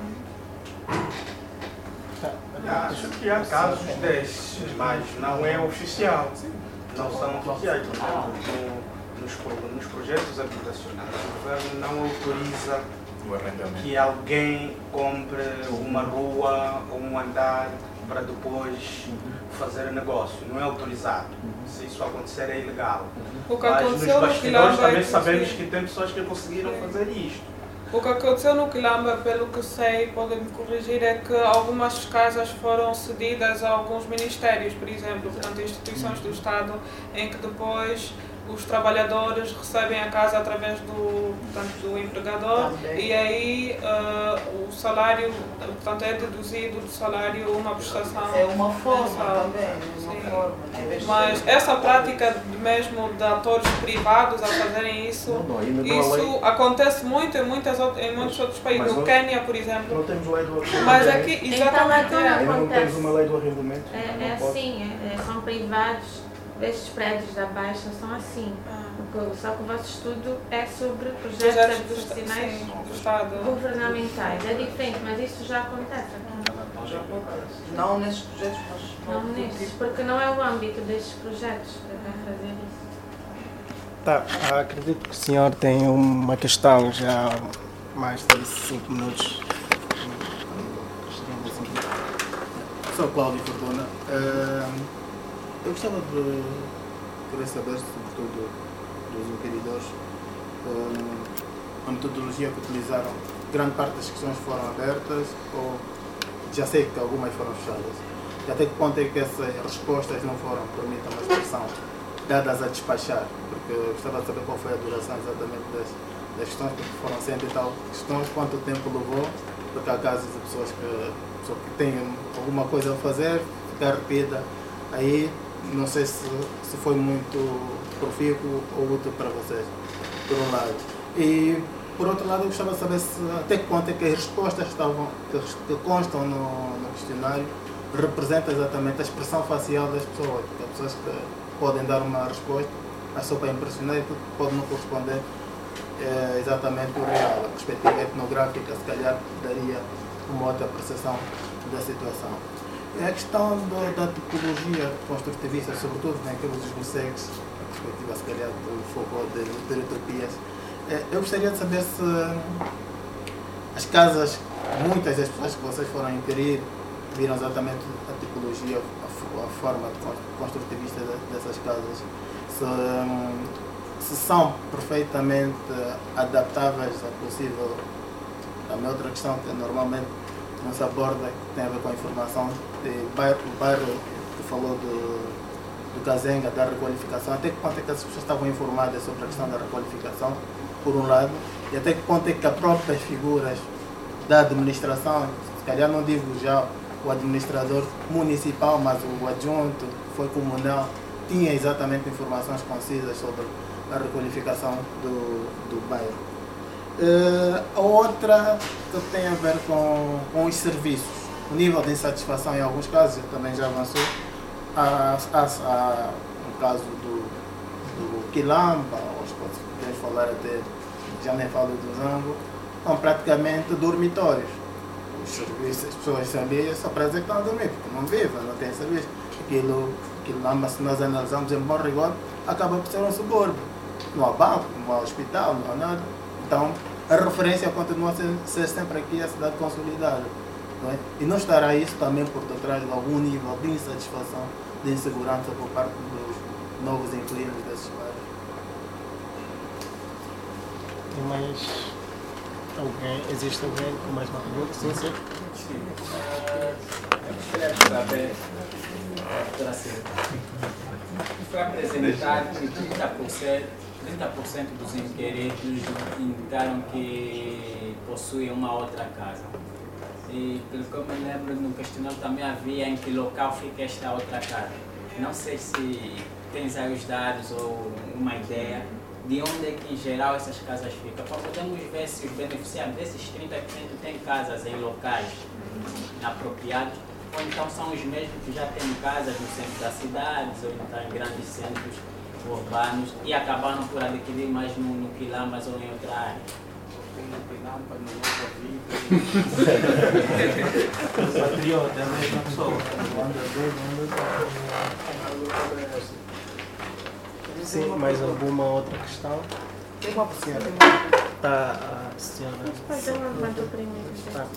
Acho que há casos desses, mas não é oficial. Não são oficiais. Por exemplo, nos projetos habitacionais, o governo não autoriza que alguém compre uma rua ou um andar para depois fazer negócio. Não é autorizado. Se isso acontecer é ilegal. Mas nos bastidores também sabemos que tem pessoas que conseguiram fazer isto. O que aconteceu no Quilamba, pelo que sei, podem me corrigir, é que algumas casas foram cedidas a alguns ministérios, por exemplo, portanto, instituições do Estado, em que depois os trabalhadores recebem a casa através do empregador e aí salário, portanto, é deduzido do salário uma prestação. É uma forma mensal. também, é uma Sim. forma. Em vez de Mas ser- essa prática mesmo de atores privados a fazerem isso, ainda não há lei. isso acontece muito em muitos outros países. Mas No não- Quênia, por exemplo. Não temos lei do arrendamento. Mas aqui, exatamente, Então, Ainda não acontece. temos uma lei do arrendamento. É Não pode. assim, são privados, estes prédios da Baixa são assim. Só que o vosso estudo é sobre projetos projetos habitacionais do Estado. governamentais. É diferente, mas isso já acontece aqui. Já acontece. Não nesses projetos, mas Não nestes, porque não é o âmbito destes projetos para fazer isso. Tá, acredito que o senhor tem uma questão já há mais de 5 minutos. Sou Cláudio Fortuna. Eu gostava de querer saber, sobretudo dos inquiridores, a metodologia que utilizaram. Grande parte das questões foram abertas ou já sei que algumas foram fechadas. E até que ponto é que essas respostas não foram, permitam uma expressão, dadas a despachar? Porque eu gostava de saber qual foi a duração exatamente das questões, porque foram cento e tal questões, quanto tempo levou, porque há casos de pessoas que têm alguma coisa a fazer, ficar repetida, aí não sei se foi muito profícuo ou útil para vocês, por um lado. E por outro lado, eu gostava de saber até que ponto é que as respostas que constam no questionário representam exatamente a expressão facial das pessoas, porque há pessoas que podem dar uma resposta, mas só para impressionar, e pode não corresponder exatamente o real. A perspectiva etnográfica, se calhar, daria uma outra percepção da situação. A questão da tipologia construtivista, sobretudo naqueles dos morcegos, a perspectiva, se calhar, do foco de utopias, eu gostaria de saber se as casas, muitas das pessoas que vocês foram inquirir, viram exatamente a tipologia, a forma construtivista dessas casas, se são perfeitamente adaptáveis a possível. A minha outra questão, que normalmente não se aborda, que tem a ver com a informação, o bairro que falou do Kazenga, da requalificação, até que ponto é que as pessoas estavam informadas sobre a questão da requalificação, por um lado, e até que ponto é que as próprias figuras da administração, se calhar não digo já o administrador municipal, mas o adjunto, que foi comunal, tinha exatamente informações concisas sobre a requalificação do bairro. A outra que tem a ver com os serviços, o nível de insatisfação em alguns casos, também já avançou, há um caso do Quilamba, ou se podemos falar até, já nem falo do Zango, são praticamente dormitórios. Os serviços, as pessoas sabiam só para dizer que estão a dormir, porque não vivem, não têm serviço. Quilamba, se nós analisarmos em bom rigor, acaba por ser um subúrbio. Não há banco, não há hospital, não há nada. Então, a referência continua a ser sempre aqui a cidade consolidada. Não é? E não estará isso também por detrás de algum nível de insatisfação, de insegurança por parte dos novos inquilinos desses bairros. Tem mais alguém? Existe alguém com mais uma pergunta? Sim, sim. Eu gostaria de saber, doutora Silva, foi apresentado que 30% dos inquiridos indicaram que possuem uma outra casa. E pelo que eu me lembro, no questionário também havia em que local fica esta outra casa. Não sei se tens aí os dados ou uma ideia de onde é que em geral essas casas ficam, para podermos ver se os beneficiários desses 30% têm casas em locais inapropriados, ou então são os mesmos que já têm casas no centro das cidades, ou então em grandes centros urbanos, e acabaram por adquirir mais no Quilambas ou em outra área. Patriota é a mesma pessoa. Sim, mais alguma outra questão? Tem uma senhora. Tá, a senhora. Mas eu levanto primeiro. Tá.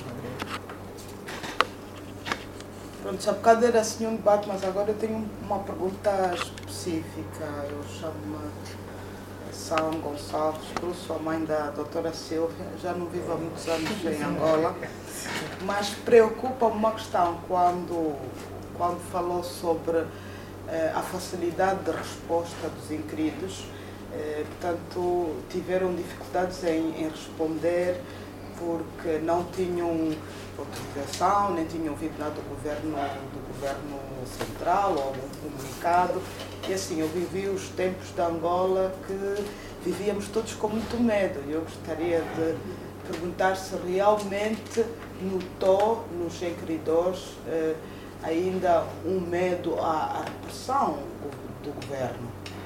Pronto, há bocado era assim um debate, mas agora eu tenho uma pergunta específica. Eu chamo-me São Gonçalves, Cruz, sou mãe da doutora Silvia, já não vivo há muitos anos em Angola, mas preocupa-me uma questão quando falou sobre a facilidade de resposta dos inquiridos, portanto, tiveram dificuldades em responder porque não tinham autorização, nem tinham vindo nada do governo central ou algum comunicado. E assim, eu vivi os tempos de Angola que vivíamos todos com muito medo. E eu gostaria de perguntar se realmente notou nos inquiridores ainda um medo à repressão do governo.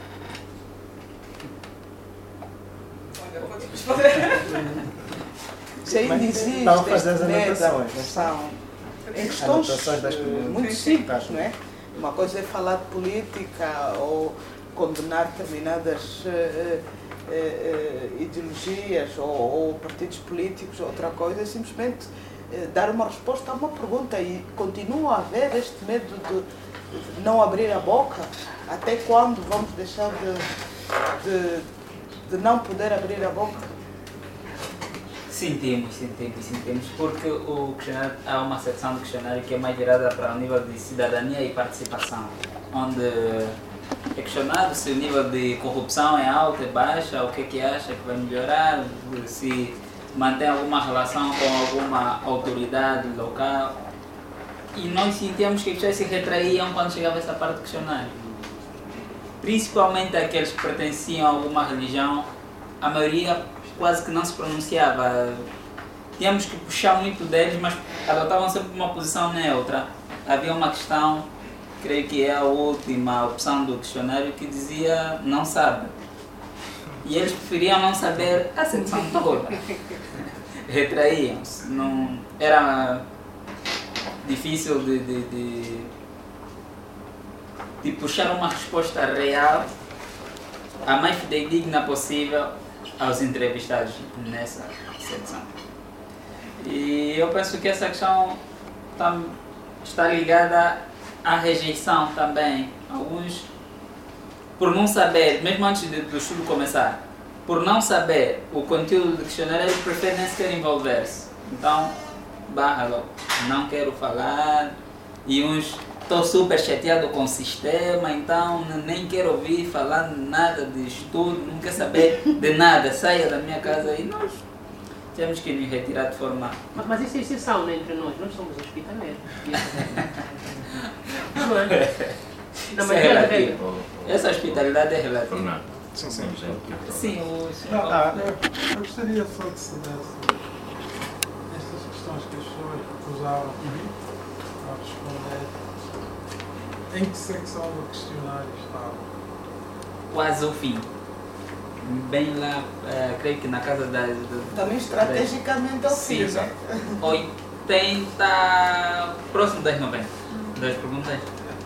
Se ainda existe este medo à repressão em questões muito simples, não é? Uma coisa é falar de política ou condenar determinadas ideologias ou partidos políticos, outra coisa é simplesmente dar uma resposta a uma pergunta. E continua a haver este medo de não abrir a boca. Até quando vamos deixar de não poder abrir a boca? Sentimos, porque o questionário, há uma secção do questionário que é mais virada para o nível de cidadania e participação, onde é questionado se o nível de corrupção é alto, é baixa, o que acha que vai melhorar, se mantém alguma relação com alguma autoridade local. E nós sentíamos que as pessoas se retraíam quando chegava essa parte do questionário. Principalmente aqueles que pertenciam a alguma religião, a maioria quase que não se pronunciava. Tínhamos que puxar muito deles, mas adotavam sempre uma posição neutra. Havia uma questão, creio que é a última opção do questionário, que dizia não sabe. E eles preferiam não saber a secção toda. Retraíam-se. Não, era difícil de puxar uma resposta real, a mais fidedigna possível, aos entrevistados nessa secção. E eu penso que essa questão está ligada à rejeição também. Alguns, por não saber, mesmo antes do estudo começar, por não saber o conteúdo do questionário, eles preferem nem sequer envolver-se. Então, barra logo, não quero falar. E uns, estou super chateado com o sistema, então nem quero ouvir falar nada de estudo, não quero saber de nada, saia da minha casa. E nós temos que nos retirar de forma... Mas isso é exceção, né, entre nós somos hospitaleiros. Não é? Não, mas é relativo. Essa hospitalidade é relativa. Sim. Sim. Eu gostaria só de saber estas questões que as pessoas recusaram a responder. Em que secção do questionário estava? Quase o fim. Bem lá, creio que na casa da... Também estrategicamente ao fim, né? 80... próximo das 90. Das perguntas?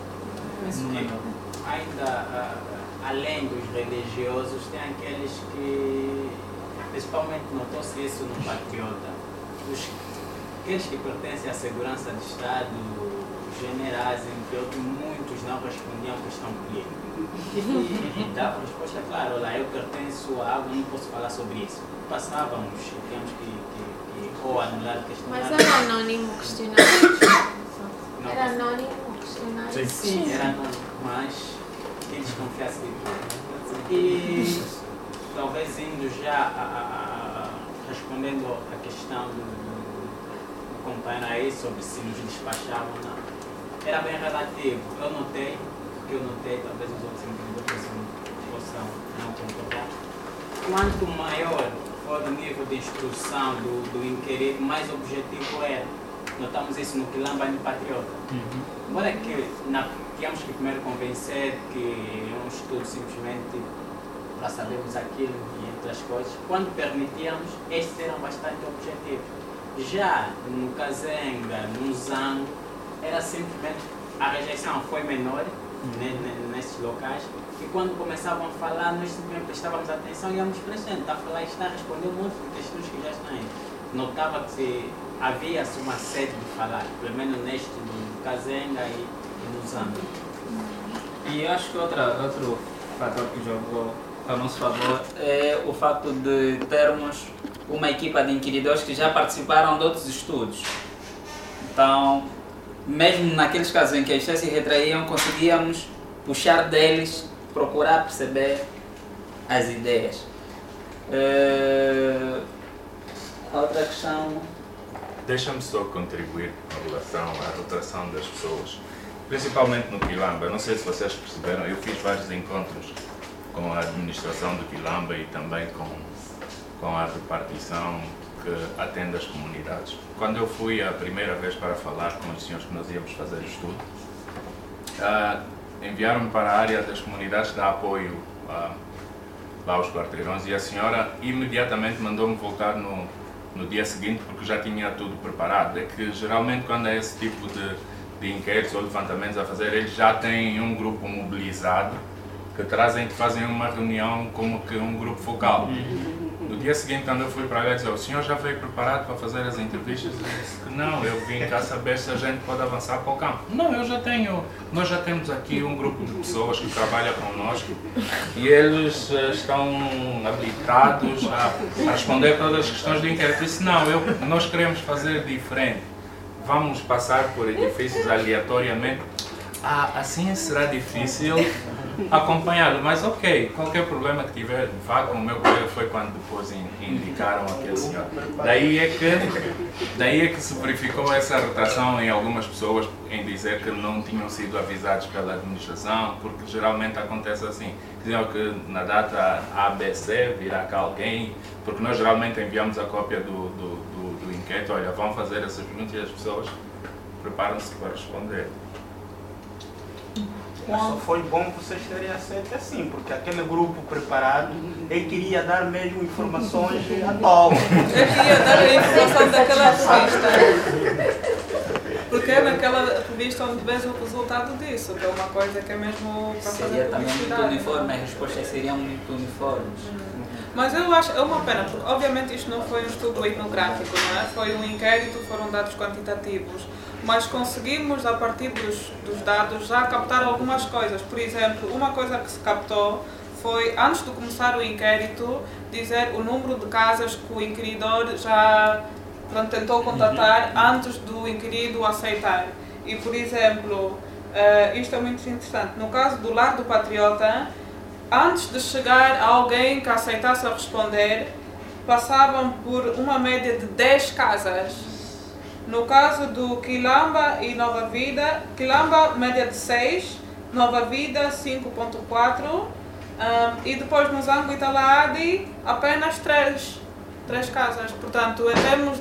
Ainda, além dos religiosos, tem aqueles que, principalmente notou-se isso no Patriota, aqueles que pertencem à segurança do Estado, generais, entre outros, muitos não respondiam à questão política. E dava a resposta clara: olha, eu pertenço a algo, não posso falar sobre isso. Passávamos, tínhamos que ou anular o questionário. Mas era anónimo o questionário? Era anónimo o questionário? Sim, era anónimo, mas quem desconfiasse de tudo. E talvez indo já respondendo a questão do companheiro aí sobre se nos despachavam ou não. Era bem relativo. Eu notei, talvez os outros entendedores possam não concordar. Quanto maior for o nível de instrução do inquirido, mais objetivo era. Notamos isso no Quilamba e no Patriota. Embora que tínhamos que primeiro convencer que é um estudo simplesmente para sabermos aquilo e outras coisas, quando permitíamos, estes eram bastante objetivos. Já no Kazenga, no Zango, era simplesmente, a rejeição foi menor nesses locais, e quando começavam a falar, nós simplesmente prestávamos atenção e íamos prestando, está a falar, está a responder um monte de questões que já estão aí. Notava que havia-se uma sede de falar, pelo menos neste do Kazenga e no Zango. E eu acho que outro fator que jogou a nosso favor é o facto de termos uma equipa de inquiridores que já participaram de outros estudos. Então, mesmo naqueles casos em que as pessoas se retraíam, conseguíamos puxar deles, procurar perceber as ideias. A outra questão... Deixa-me só contribuir com relação à rotação das pessoas, principalmente no Quilamba. Não sei se vocês perceberam, eu fiz vários encontros com a administração do Quilamba e também com a repartição que atende as comunidades. Quando eu fui a primeira vez para falar com os senhores que nós íamos fazer o estudo, enviaram-me para a área das comunidades de apoio lá aos quarteirões e a senhora imediatamente mandou-me voltar no dia seguinte porque já tinha tudo preparado. É que geralmente quando é esse tipo de inquéritos ou levantamentos a fazer, eles já têm um grupo mobilizado que fazem uma reunião como que um grupo focal. No dia seguinte, quando eu fui para lá, disse, o senhor já veio preparado para fazer as entrevistas? Eu disse que não, eu vim cá saber se a gente pode avançar para o campo. Não, nós já temos aqui um grupo de pessoas que trabalham connosco e eles estão habilitados a responder todas as questões do inquérito. Eu disse, não, nós queremos fazer diferente. Vamos passar por edifícios aleatoriamente. Assim será difícil acompanhá-lo, mas ok, qualquer problema que tiver, vá com o meu colega. Foi quando depois indicaram aquele senhor. Daí é que se verificou essa rotação em algumas pessoas em dizer que não tinham sido avisados pela administração, porque geralmente acontece assim, diziam que na data ABC virá cá alguém, porque nós geralmente enviamos a cópia do inquérito, olha, vão fazer essas perguntas e as pessoas preparam-se para responder. Só foi bom vocês terem aceito assim, porque aquele grupo preparado, ele queria dar mesmo informações à toa. Eu queria dar a informação daquela revista. Porque é naquela revista onde vês o resultado disso, que é uma coisa que é mesmo para fazer seria também publicidade. muito uniforme, as respostas seriam muito uniformes. Mas eu acho, é uma pena, porque obviamente isto não foi um estudo etnográfico, não é? Foi um inquérito, foram dados quantitativos. Mas conseguimos, a partir dos dados, já captar algumas coisas. Por exemplo, uma coisa que se captou foi, antes de começar o inquérito, dizer o número de casas que o inquiridor já tentou contatar antes do inquirido aceitar. E, por exemplo, isto é muito interessante, no caso do Lar do Patriota, antes de chegar alguém que aceitasse a responder, passavam por uma média de 10 casas. No caso do Quilamba e Nova Vida, Quilamba média de 6, Nova Vida 5.4 e depois no Zango e Talaade apenas 3 casas. Portanto, em termos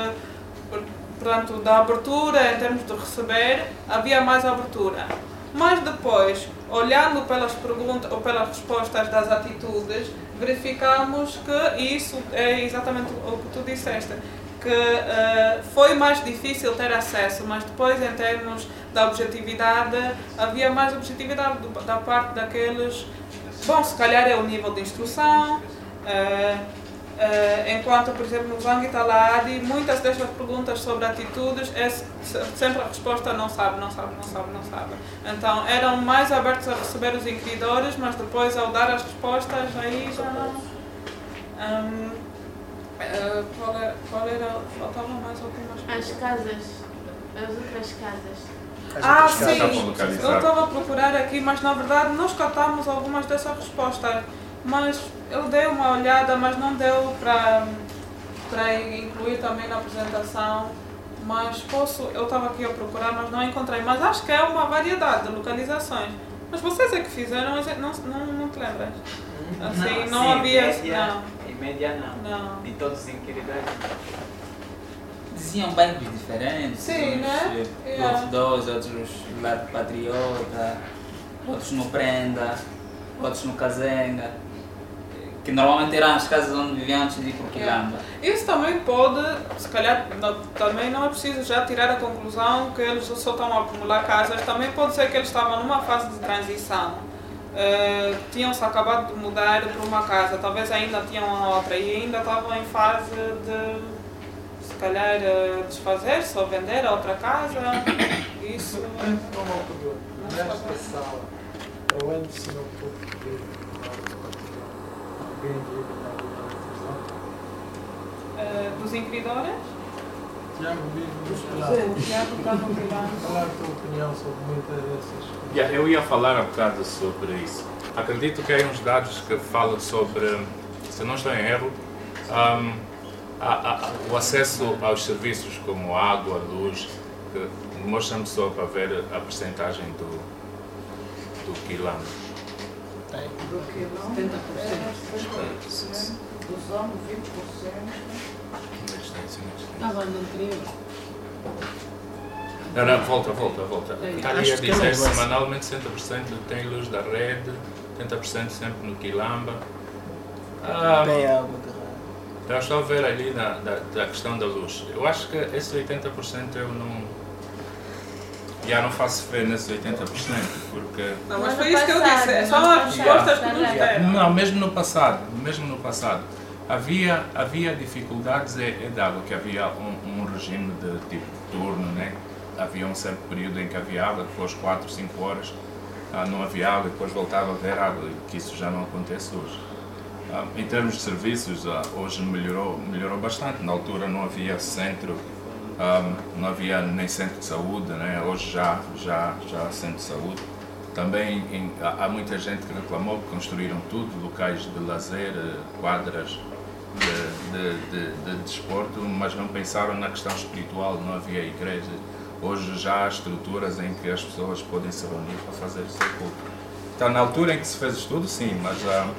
da abertura, em termos de receber, havia mais abertura. Mas depois, olhando pelas perguntas ou pelas respostas das atitudes, verificamos que isso é exatamente o que tu disseste, que foi mais difícil ter acesso, mas depois, em termos da objetividade, havia mais objetividade da parte daqueles. Bom, se calhar é o nível de instrução, enquanto, por exemplo, no Zango e Talaade, muitas destas perguntas sobre atitudes é sempre a resposta não sabe. Então, eram mais abertos a receber os inquiridores, mas depois, ao dar as respostas, aí já não. Qual era? Faltavam mais algumas coisas. As casas. As outras casas. Sim. Eu estava a procurar aqui, mas na verdade nós captámos algumas dessas respostas. Mas eu dei uma olhada, mas não deu para incluir também na apresentação. Mas eu estava aqui a procurar, mas não encontrei. Mas acho que é uma variedade de localizações. Mas vocês é que fizeram, não te lembras? Assim, não havia. Em média não. De todos os inquiridores. Diziam bairros diferentes. Sim, né? Outros dois, outros Lar do Patriota, outros no Prenda, outros no Kazenga, que normalmente eram as casas onde viviam antes de ir para o Quilamba. Isso também pode, se calhar, também não é preciso já tirar a conclusão que eles só estão a acumular casas, também pode ser que eles estavam numa fase de transição. Tinham-se acabado de mudar para uma casa, talvez ainda tinham a outra e ainda estavam em fase de, se calhar, desfazer-se ou vender a outra casa. Isso. Nesta sala, além de senhor português, alguém vive na dos inquiridores? Tiago vive no Tiago está no Pilar. Qual é a tua opinião sobre muitas dessas coisas? Eu ia falar um bocado sobre isso. Acredito que há uns dados que falam sobre, se não estou em erro, o acesso aos serviços como água, luz, mostra-me só para ver a percentagem do quilombo. Do quilombo, 70%. Dos homens, 20%. Estava no anterior. Não, volta. Está ali a dizer semanalmente 60% tem luz da rede, 70% sempre no quilamba. Tem água de rede. Eu estou a ver ali da questão da luz. Eu acho que esse 80% eu já não faço fé nesse 80%, porque... Não, mas foi isso que eu disse, é só as respostas que nos deram. Não, mesmo no passado. Havia dificuldades de água, que havia um regime de tipo turno, né? Havia um certo período em que havia água, depois 4, 5 horas não havia água, depois voltava a haver água, que isso já não acontece hoje. Em termos de serviços, hoje melhorou bastante. Na altura não havia centro, não havia nem centro de saúde, né? Hoje já há centro de saúde. Também há muita gente que reclamou que construíram tudo, locais de lazer, quadras de desporto, mas não pensaram na questão espiritual, não havia igreja. Hoje já há estruturas em que as pessoas podem se reunir para fazer o seu culto. Então, na altura em que se fez estudo, sim, mas...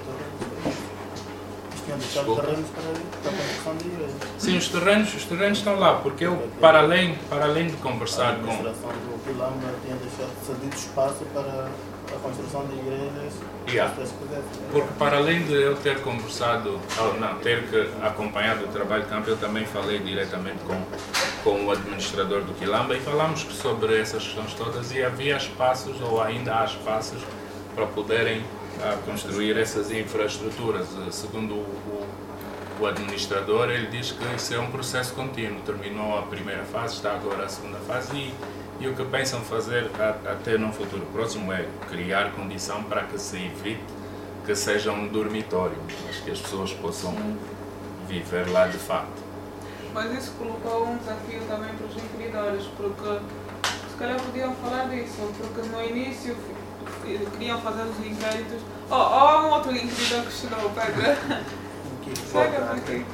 Tinham deixado terrenos para a construção de igrejas. Sim, os terrenos estão lá, porque eu, para além de conversar a administração do quilombo tinha deixado cedido espaço para a construção de igrejas. Porque para além de eu ter conversado, ter acompanhado o trabalho de campo, eu também falei diretamente com o administrador do quilombo e falámos sobre essas questões todas e havia espaços, ou ainda há espaços, para poderem construir essas infraestruturas. Segundo o administrador, ele diz que isso é um processo contínuo. Terminou a primeira fase, está agora a segunda fase e o que pensam fazer até num futuro próximo é criar condição para que se evite que seja um dormitório, mas que as pessoas possam viver lá de facto. Mas isso colocou um desafio também para os inquiridores, porque se calhar podiam falar disso, porque no início queriam fazer os inquéritos. Há um outro inquiridor que chegou, Pedro. Chega por aqui.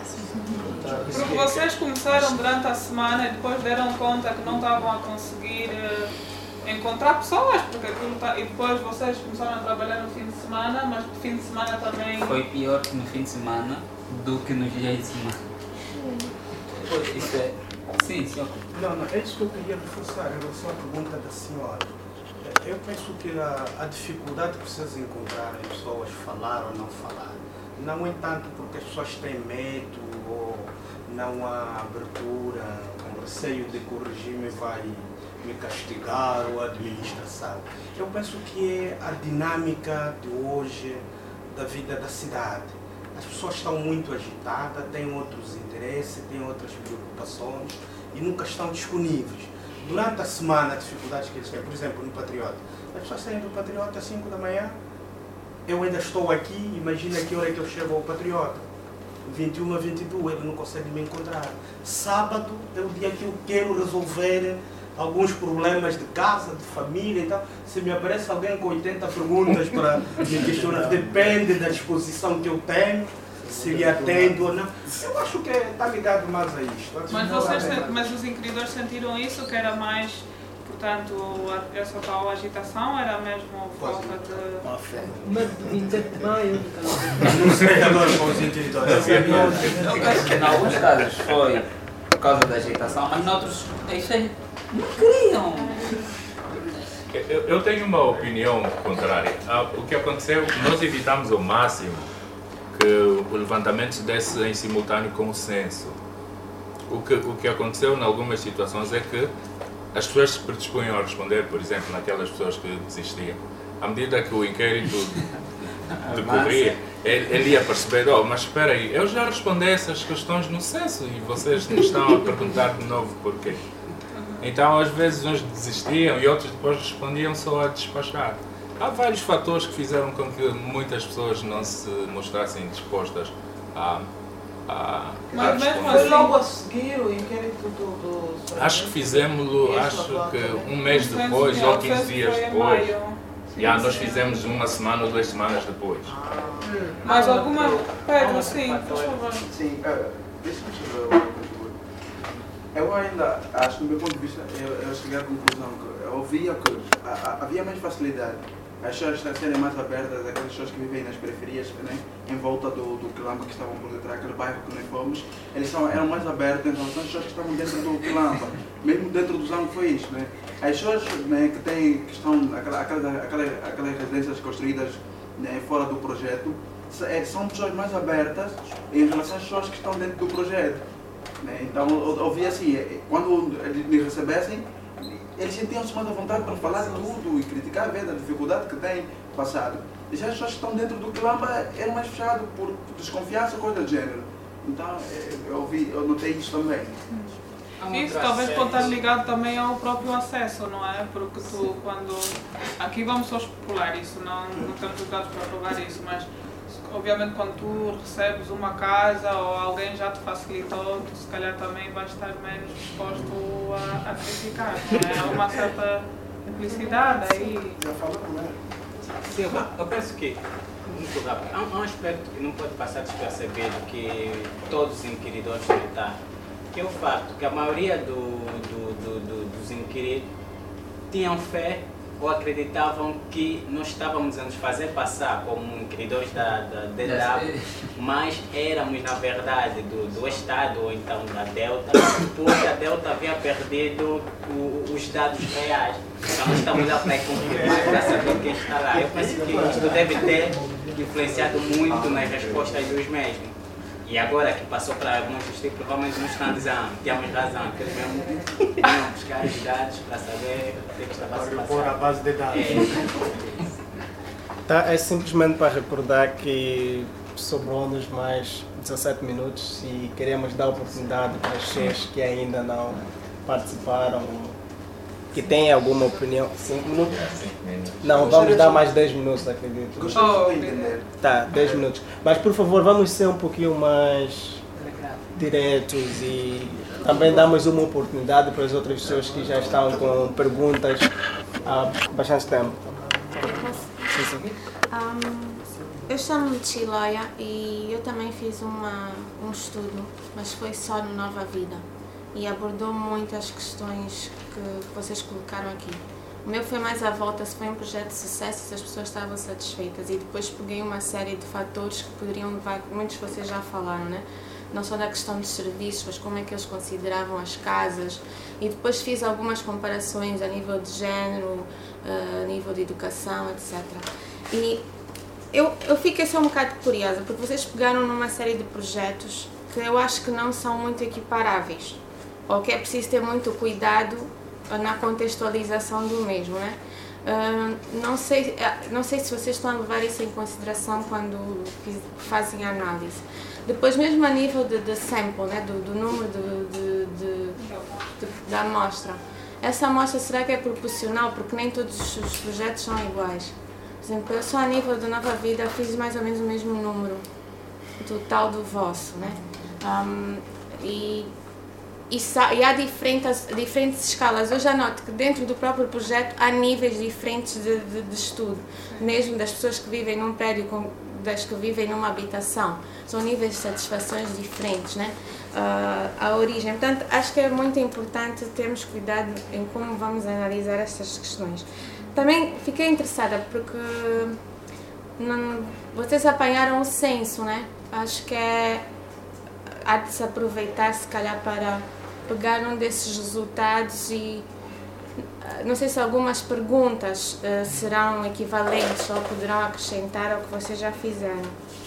Porque vocês começaram durante a semana e depois deram conta que não estavam a conseguir encontrar pessoas, porque aquilo e depois vocês começaram a trabalhar no fim de semana, mas no fim de semana também... Foi pior no fim de semana do que nos dias de semana. Isso é... Sim, senhor. Não, é isso que eu queria reforçar em relação à pergunta da senhora. Eu penso que a dificuldade que vocês encontrarem pessoas falar ou não falar, não é tanto porque as pessoas têm medo ou não há abertura, com receio de que o regime vai me castigar ou a administração. Eu penso que é a dinâmica de hoje da vida da cidade. As pessoas estão muito agitadas, têm outros interesses, têm outras preocupações e nunca estão disponíveis. Durante a semana, as dificuldades que eles têm, por exemplo, no Patriota, as pessoas saem do Patriota às 5 da manhã, eu ainda estou aqui, imagina que hora é que eu chego ao Patriota. 21 a 22, ele não consegue me encontrar. Sábado é o dia que eu quero resolver alguns problemas de casa, de família, então se me aparece alguém com 80 perguntas para me questionar, depende da disposição que eu tenho, se lhe atendo ou não. Eu acho que está ligado mais a isto. Mas os inquiridores sentiram isso, que era mais, portanto, essa tal agitação, era mesmo falta de... Mas de 27 de maio... Não sei agora com os inquiridores. Em alguns casos foi por causa da agitação, mas noutros não queriam. Eu tenho uma opinião contrária. O que aconteceu, nós evitamos ao máximo que o levantamento se desse em simultâneo com o censo. O que aconteceu em algumas situações é que as pessoas se predispunham a responder, por exemplo, naquelas pessoas que desistiam. À medida que o inquérito decorria, ele ia perceber, mas espera aí, eu já respondi essas questões no censo e vocês me estão a perguntar de novo porquê. Então, às vezes, uns desistiam e outros depois respondiam só a despachar. Há vários fatores que fizeram com que muitas pessoas não se mostrassem dispostas a mas mesmo assim, logo a seguir o inquérito do acho que fizemos-lo, acho que um mês depois ou 15 dias depois. Nós fizemos uma semana ou 2 semanas depois. Mas alguma... Pedro, sim, por favor. Sim, deixa-me saber uma coisa. Eu ainda acho, do meu ponto de vista, eu cheguei à conclusão que havia mais facilidade. As pessoas serem mais abertas, aquelas pessoas que vivem nas periferias, né, em volta do Quilamba, que estavam por detrás, aquele bairro que nós fomos, eles eram mais abertos em relação às pessoas que estavam dentro do Quilamba. Mesmo dentro do Zango foi isso. Né? As pessoas, né, que estão, aquelas residências construídas, né, fora do projeto, são pessoas mais abertas em relação às pessoas que estão dentro do projeto. Né? Então eu vi assim, quando eles me recebessem, eles sentiam-se mais à vontade para falar tudo e criticar a vida, a dificuldade que têm passado. E já as pessoas que estão dentro do Quilamba eram mais fechados por desconfiança, coisa do gênero. Então eu notei isso também. Isso talvez pode estar ligado também ao próprio acesso, não é? Porque tu, quando... Aqui vamos só especular isso, não temos os dados para provar isso, mas obviamente quando tu recebes uma casa ou alguém já te facilitou, tu se calhar também vais estar menos disposto a criticar, não é? Há uma certa implicidade aí. Já falou primeiro. Sim, eu penso que, muito rápido, há um aspecto que não pode passar despercebido que todos os inquiridores notaram, que é o facto que a maioria dos inquiridos tinham fé ou acreditavam que nós estávamos a nos fazer passar como inquiridores da DW, mas éramos na verdade do Estado ou então da Delta, porque a Delta havia perdido os dados reais. Então nós estamos lá para confirmar, para saber quem está lá. Eu penso que isto deve ter influenciado muito nas respostas dos mesmos. E agora que passou para alguns distritos, provavelmente não estão dizendo, tínhamos razão, que eles mesmo iam buscar os dados para saber o que estava a se passar. Por a base de dados. Tá, é simplesmente para recordar que sobrou-nos mais 17 minutos e queremos dar oportunidade para os chefes que ainda não participaram, que têm alguma opinião. 5 minutos? Não, vamos dar mais 10 minutos, acredito. Gostaria de entender. Tá, 10 minutos. Mas por favor, vamos ser um pouquinho mais diretos e também damos uma oportunidade para as outras pessoas que já estão com perguntas há bastante tempo. Eu chamo-me Chiloia e eu também fiz um estudo, mas foi só no Nova Vida e abordou muitas questões que vocês colocaram aqui. O meu foi mais à volta se foi um projeto de sucesso, se as pessoas estavam satisfeitas, e depois peguei uma série de fatores que poderiam levar, muitos de vocês já falaram, né? Não só da questão dos serviços, mas como é que eles consideravam as casas, e depois fiz algumas comparações a nível de género, a nível de educação, etc. E eu fiquei só um bocado curiosa, porque vocês pegaram numa série de projetos que eu acho que não são muito equiparáveis, ou que é preciso ter muito cuidado na contextualização do mesmo, né? Não sei se vocês estão a levar isso em consideração quando fazem a análise. Depois, mesmo a nível de sample, né? do número da amostra, essa amostra será que é proporcional? Porque nem todos os projetos são iguais. Por exemplo, eu só a nível da Nova Vida fiz mais ou menos o mesmo número total do vosso, né? E há diferentes escalas. Eu já noto que dentro do próprio projeto há níveis diferentes de estudo, mesmo das pessoas que vivem num prédio com das que vivem numa habitação. São níveis de satisfações diferentes, né? A origem. Portanto, acho que é muito importante termos cuidado em como vamos analisar estas questões. Também fiquei interessada porque vocês apanharam o censo, né? Acho que há de se aproveitar, se calhar, para pegar um desses resultados e não sei se algumas perguntas serão equivalentes ou poderão acrescentar ao que vocês já fizeram.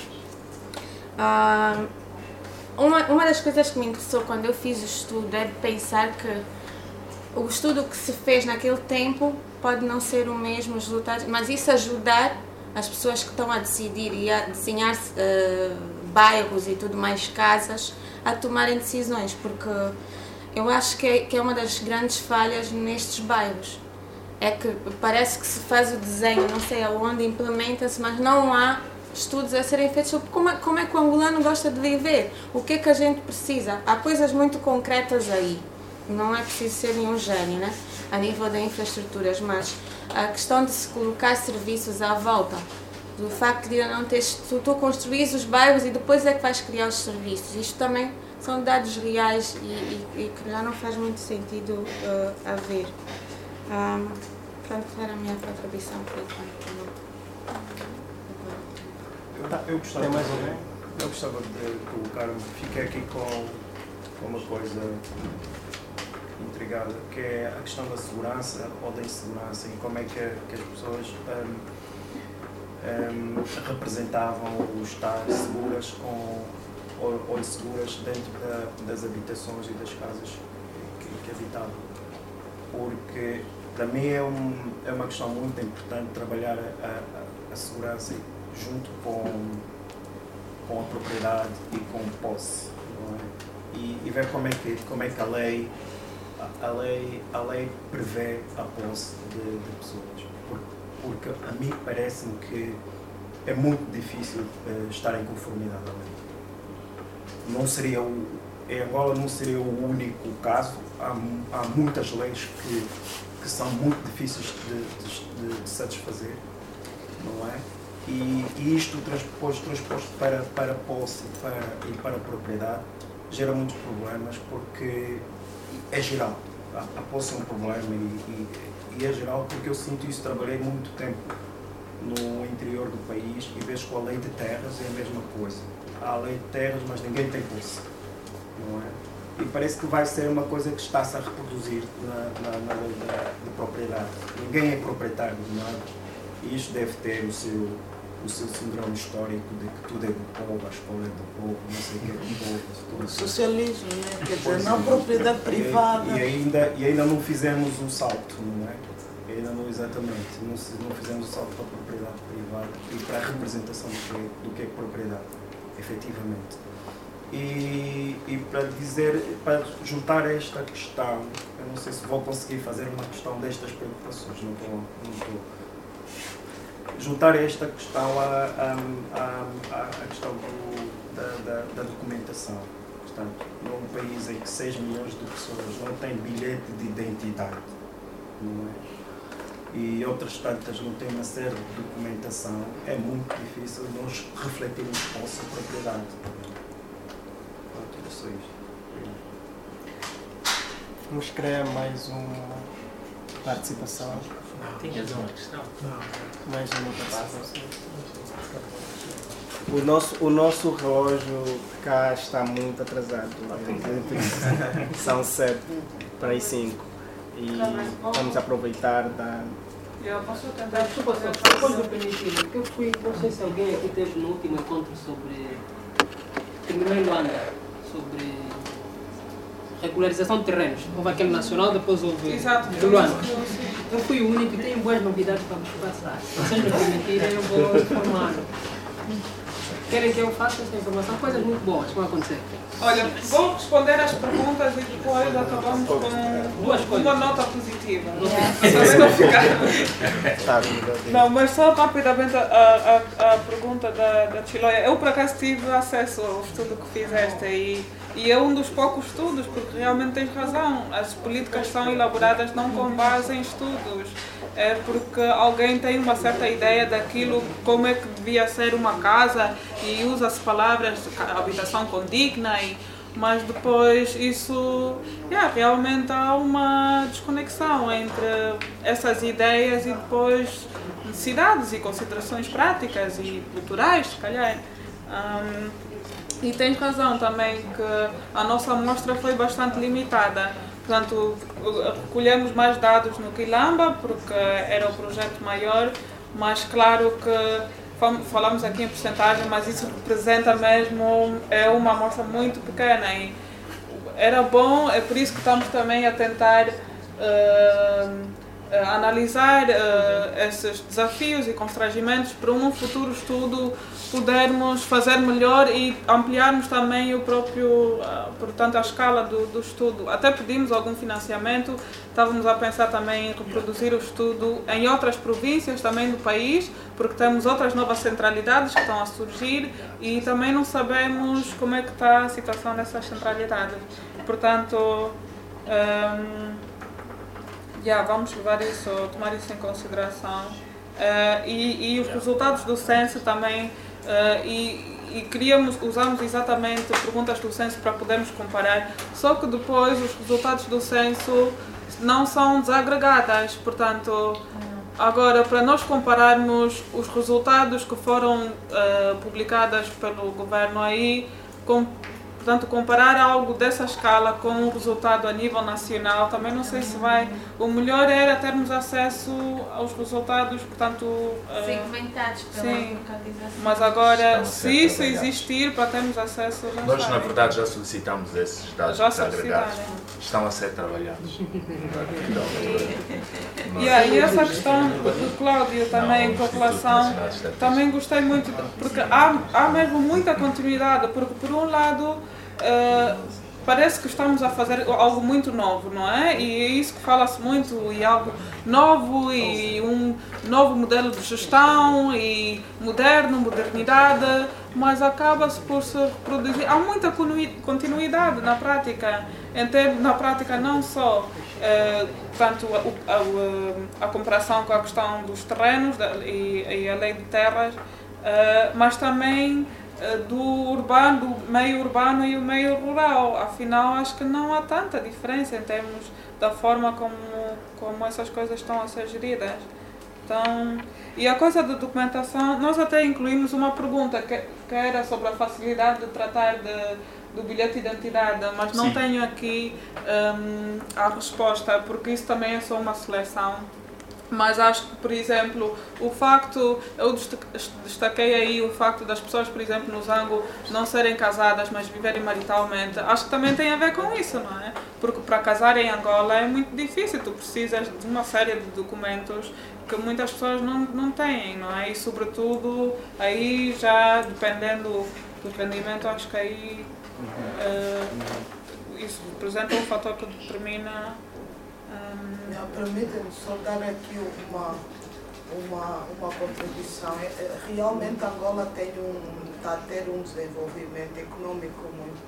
Uma das coisas que me interessou quando eu fiz o estudo é de pensar que o estudo que se fez naquele tempo pode não ser o mesmo os resultados, mas isso ajudar as pessoas que estão a decidir e a desenhar bairros e tudo mais, casas, a tomarem decisões, porque eu acho que é uma das grandes falhas nestes bairros. É que parece que se faz o desenho, não sei aonde, implementa-se, mas não há estudos a serem feitos sobre como é que o angolano gosta de viver, o que é que a gente precisa. Há coisas muito concretas aí, não é preciso ser nenhum gênio, né? A nível de infraestruturas, mas a questão de se colocar serviços à volta, do facto de não ter, tu construís os bairros e depois é que vais criar os serviços. Isto também são dados reais e que já não faz muito sentido haver. Pronto, era a minha contribuição por enquanto. Eu gostava de colocar, fiquei aqui com uma coisa intrigada, que é a questão da segurança ou da insegurança e como é que as pessoas representavam o estar seguras ou inseguras dentro das habitações e das casas que habitavam. Porque para mim é uma questão muito importante trabalhar a segurança junto com a propriedade e com a posse, não é? E ver como é que a lei prevê a posse de pessoas. Porque a mim parece-me que é muito difícil estar em conformidade à lei. Em Angola não seria o único caso, há muitas leis que são muito difíceis de satisfazer, não é? E isto transposto para posse e para a propriedade gera muitos problemas, porque é geral. A posse é um problema e é geral, porque eu sinto isso. Trabalhei muito tempo no interior do país e vejo que a lei de terras é a mesma coisa. Há a lei de terras, mas ninguém tem posse, não é? E parece que vai ser uma coisa que está-se a reproduzir na lei de propriedade. Ninguém é proprietário de nada e isto deve ter o seu síndrome histórico de que tudo é do povo, a escola é do povo, não sei o que é do povo. O socialismo, né? Quer dizer, não propriedade privada. E ainda não fizemos um salto, não é? Ainda não, exatamente, não fizemos o salto para a propriedade privada e para a representação do que é propriedade, efetivamente. E para juntar esta questão, eu não sei se vou conseguir fazer uma questão destas preocupações, não estou. Juntar esta questão à questão da documentação. Portanto, num país em que 6 milhões de pessoas não têm bilhete de identidade, não é? E outras tantas não têm uma série de documentação, é muito difícil nós refletirmos posse e propriedade. Pronto, é só isto. Vamos criar mais uma participação. Tinhas uma questão? Não. Mais uma participação. O nosso relógio cá está muito atrasado. São 7 para as 5. E vamos aproveitar da... Eu posso tentar. Desculpa, só pode me permitir, porque eu fui, não sei se alguém aqui teve no último encontro sobre... Terminou em Luanda, sobre regularização de terrenos. Houve aquele nacional, depois houve de Luanda. Eu fui o único e tenho boas novidades para vos passar. Se vocês me permitirem, eu vou informar. Querem que eu faça essa informação? Coisas muito boas que vão acontecer. Olha, vou responder às perguntas e depois acabamos com duas coisas. Uma nota positiva. Não ficar. Não, mas só rapidamente a pergunta da Chiloia. Eu por acaso tive acesso ao estudo que fizeste e é um dos poucos estudos, porque realmente tens razão. As políticas são elaboradas não com base em estudos. É porque alguém tem uma certa ideia daquilo, como é que devia ser uma casa e usa-se palavras de habitação condigna, mas depois isso, realmente há uma desconexão entre essas ideias e depois necessidades e considerações práticas e culturais, se calhar. E tens razão também que a nossa amostra foi bastante limitada. Portanto, recolhemos mais dados no Quilamba, porque era o projeto maior, mas claro que falamos aqui em porcentagem, mas isso representa mesmo, é uma amostra muito pequena e era bom, é por isso que estamos também a tentar analisar esses desafios e constrangimentos para um futuro estudo pudermos fazer melhor e ampliarmos também o próprio, portanto, a escala do estudo. Até pedimos algum financiamento, estávamos a pensar também em reproduzir o estudo em outras províncias também do país, porque temos outras novas centralidades que estão a surgir e também não sabemos como é que está a situação dessas centralidades. Portanto, vamos levar isso, tomar isso em consideração. E os resultados do censo também, usamos exatamente perguntas do censo para podermos comparar, só que depois os resultados do censo não são desagregados, portanto, agora para nós compararmos os resultados que foram publicados pelo governo aí, portanto, comparar algo dessa escala com um resultado a nível nacional, também não sei se vai. O melhor era termos acesso aos resultados, portanto. Segmentados pela localização. Mas agora, se isso existir, para termos acesso. Nós, na verdade, já solicitamos esses dados agregados. Estão a ser trabalhados. E essa questão do Cláudio também, com relação. Também gostei muito, porque há mesmo muita continuidade, porque, por um lado, parece que estamos a fazer algo muito novo, não é? E é isso que fala-se muito, e algo novo, e um novo modelo de gestão, e modernidade, mas acaba-se por se reproduzir. Há muita continuidade na prática, na prática não só tanto a comparação com a questão dos terrenos e a lei de terras, mas também do meio urbano e o meio rural. Afinal, acho que não há tanta diferença em termos da forma como essas coisas estão a ser geridas. Então, e a coisa da documentação, nós até incluímos uma pergunta que era sobre a facilidade de tratar do bilhete de identidade, mas não tenho aqui a resposta, porque isso também é só uma seleção. Mas acho que, por exemplo, o facto, eu destaquei aí o facto das pessoas, por exemplo, no Zango não serem casadas, mas viverem maritalmente, acho que também tem a ver com isso, não é? Porque para casar em Angola é muito difícil, tu precisas de uma série de documentos que muitas pessoas não têm, não é? E sobretudo, aí já dependendo do rendimento, acho que aí isso representa um fator que determina. Permita-me só dar aqui uma contribuição. Realmente Angola está a ter um desenvolvimento econômico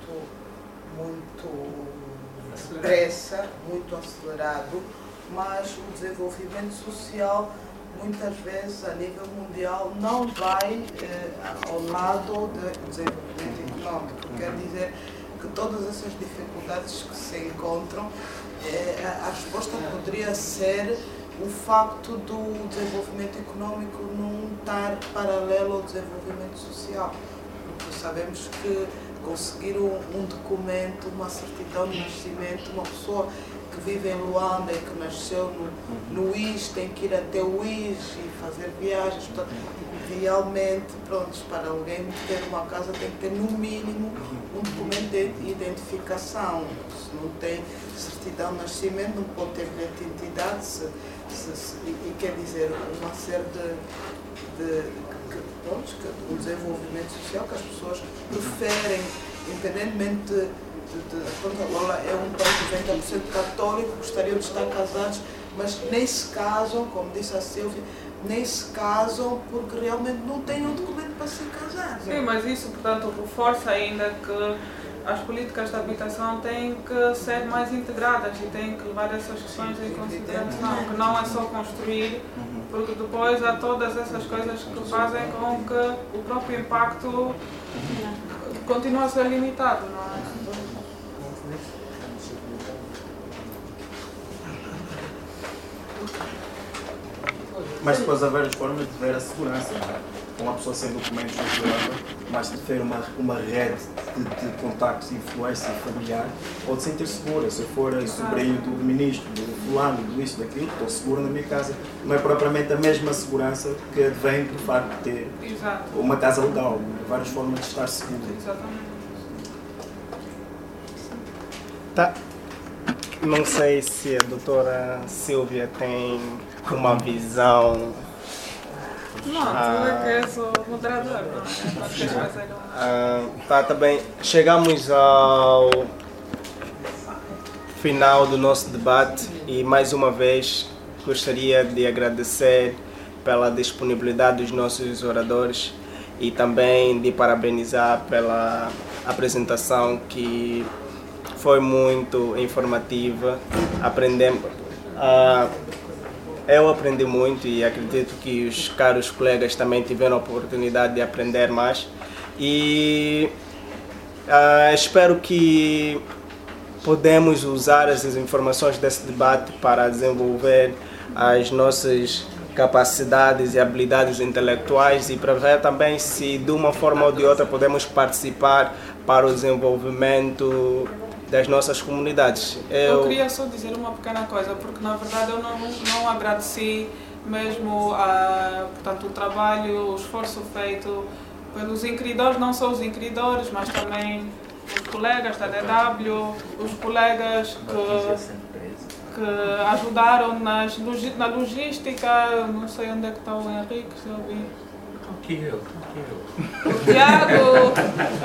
muito depressa, muito acelerado, mas o desenvolvimento social muitas vezes a nível mundial não vai ao lado do desenvolvimento econômico. Quer dizer que todas essas dificuldades que se encontram, a resposta poderia ser o facto do desenvolvimento econômico não estar paralelo ao desenvolvimento social. Porque sabemos que conseguir um documento, uma certidão de nascimento, uma pessoa que vive em Luanda e que nasceu no IS tem que ir até o IS e fazer viagens. Portanto, realmente, para alguém ter uma casa tem que ter no mínimo um documento de identificação. Se não tem certidão de nascimento, não pode ter bilhete de identidade, e quer dizer, uma série de desenvolvimento social que as pessoas preferem, independentemente Angola é um país 90% católico, gostariam de estar casados, mas nem se casam, como disse a Silvia, nem se casam porque realmente não têm um documento para se casar. Sim, mas isso, portanto, reforça ainda que as políticas de habitação têm que ser mais integradas e têm que levar essas questões em consideração, que não é só construir, porque depois há todas essas coisas que fazem com que o próprio impacto continue a ser limitado, não é? Mas depois há várias formas de ver a segurança. Uma pessoa sem documentos não segurava, mas de ter uma rede de contactos e influência familiar, pode sentir segura. Se eu for sobrinho do ministro, do fulano, do isso, daquilo, estou seguro na minha casa. Não é propriamente a mesma segurança que vem do facto de ter uma casa legal. Várias formas de estar seguro. Exatamente. Tá. Não sei se a doutora Silvia tem uma visão. Não, tu é que és o moderador, não é? Tá bem. Chegamos ao final do nosso debate e mais uma vez gostaria de agradecer pela disponibilidade dos nossos oradores e também de parabenizar pela apresentação que foi muito informativa. Eu aprendi muito e acredito que os caros colegas também tiveram a oportunidade de aprender mais. E espero que podemos usar essas informações desse debate para desenvolver as nossas capacidades e habilidades intelectuais e para ver também se de uma forma ou de outra podemos participar para o desenvolvimento das nossas comunidades. Eu queria só dizer uma pequena coisa, porque na verdade eu não agradeci mesmo portanto, o trabalho, o esforço feito pelos inquiridores, não só os inquiridores, mas também os colegas da DW, os colegas que ajudaram na logística, não sei onde é que está o Henrique, se eu vi. Aqui eu. O Tiago.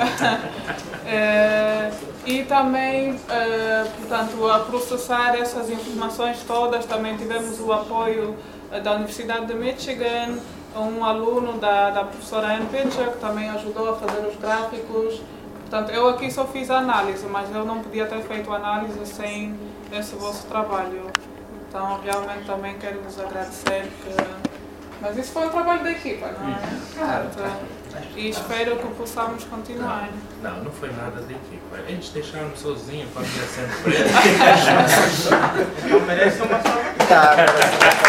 E também, portanto, a processar essas informações todas, também tivemos o apoio da Universidade de Michigan, um aluno da professora Ann Pitcher, que também ajudou a fazer os gráficos. Portanto, eu aqui só fiz a análise, mas eu não podia ter feito a análise sem esse vosso trabalho. Então, realmente também quero vos agradecer. Mas isso foi um trabalho da equipa, não é? Claro. E espero que possamos continuar. Não foi nada da equipa. Eles deixaram-me sozinho para me ser sempre preso. Não merece uma só.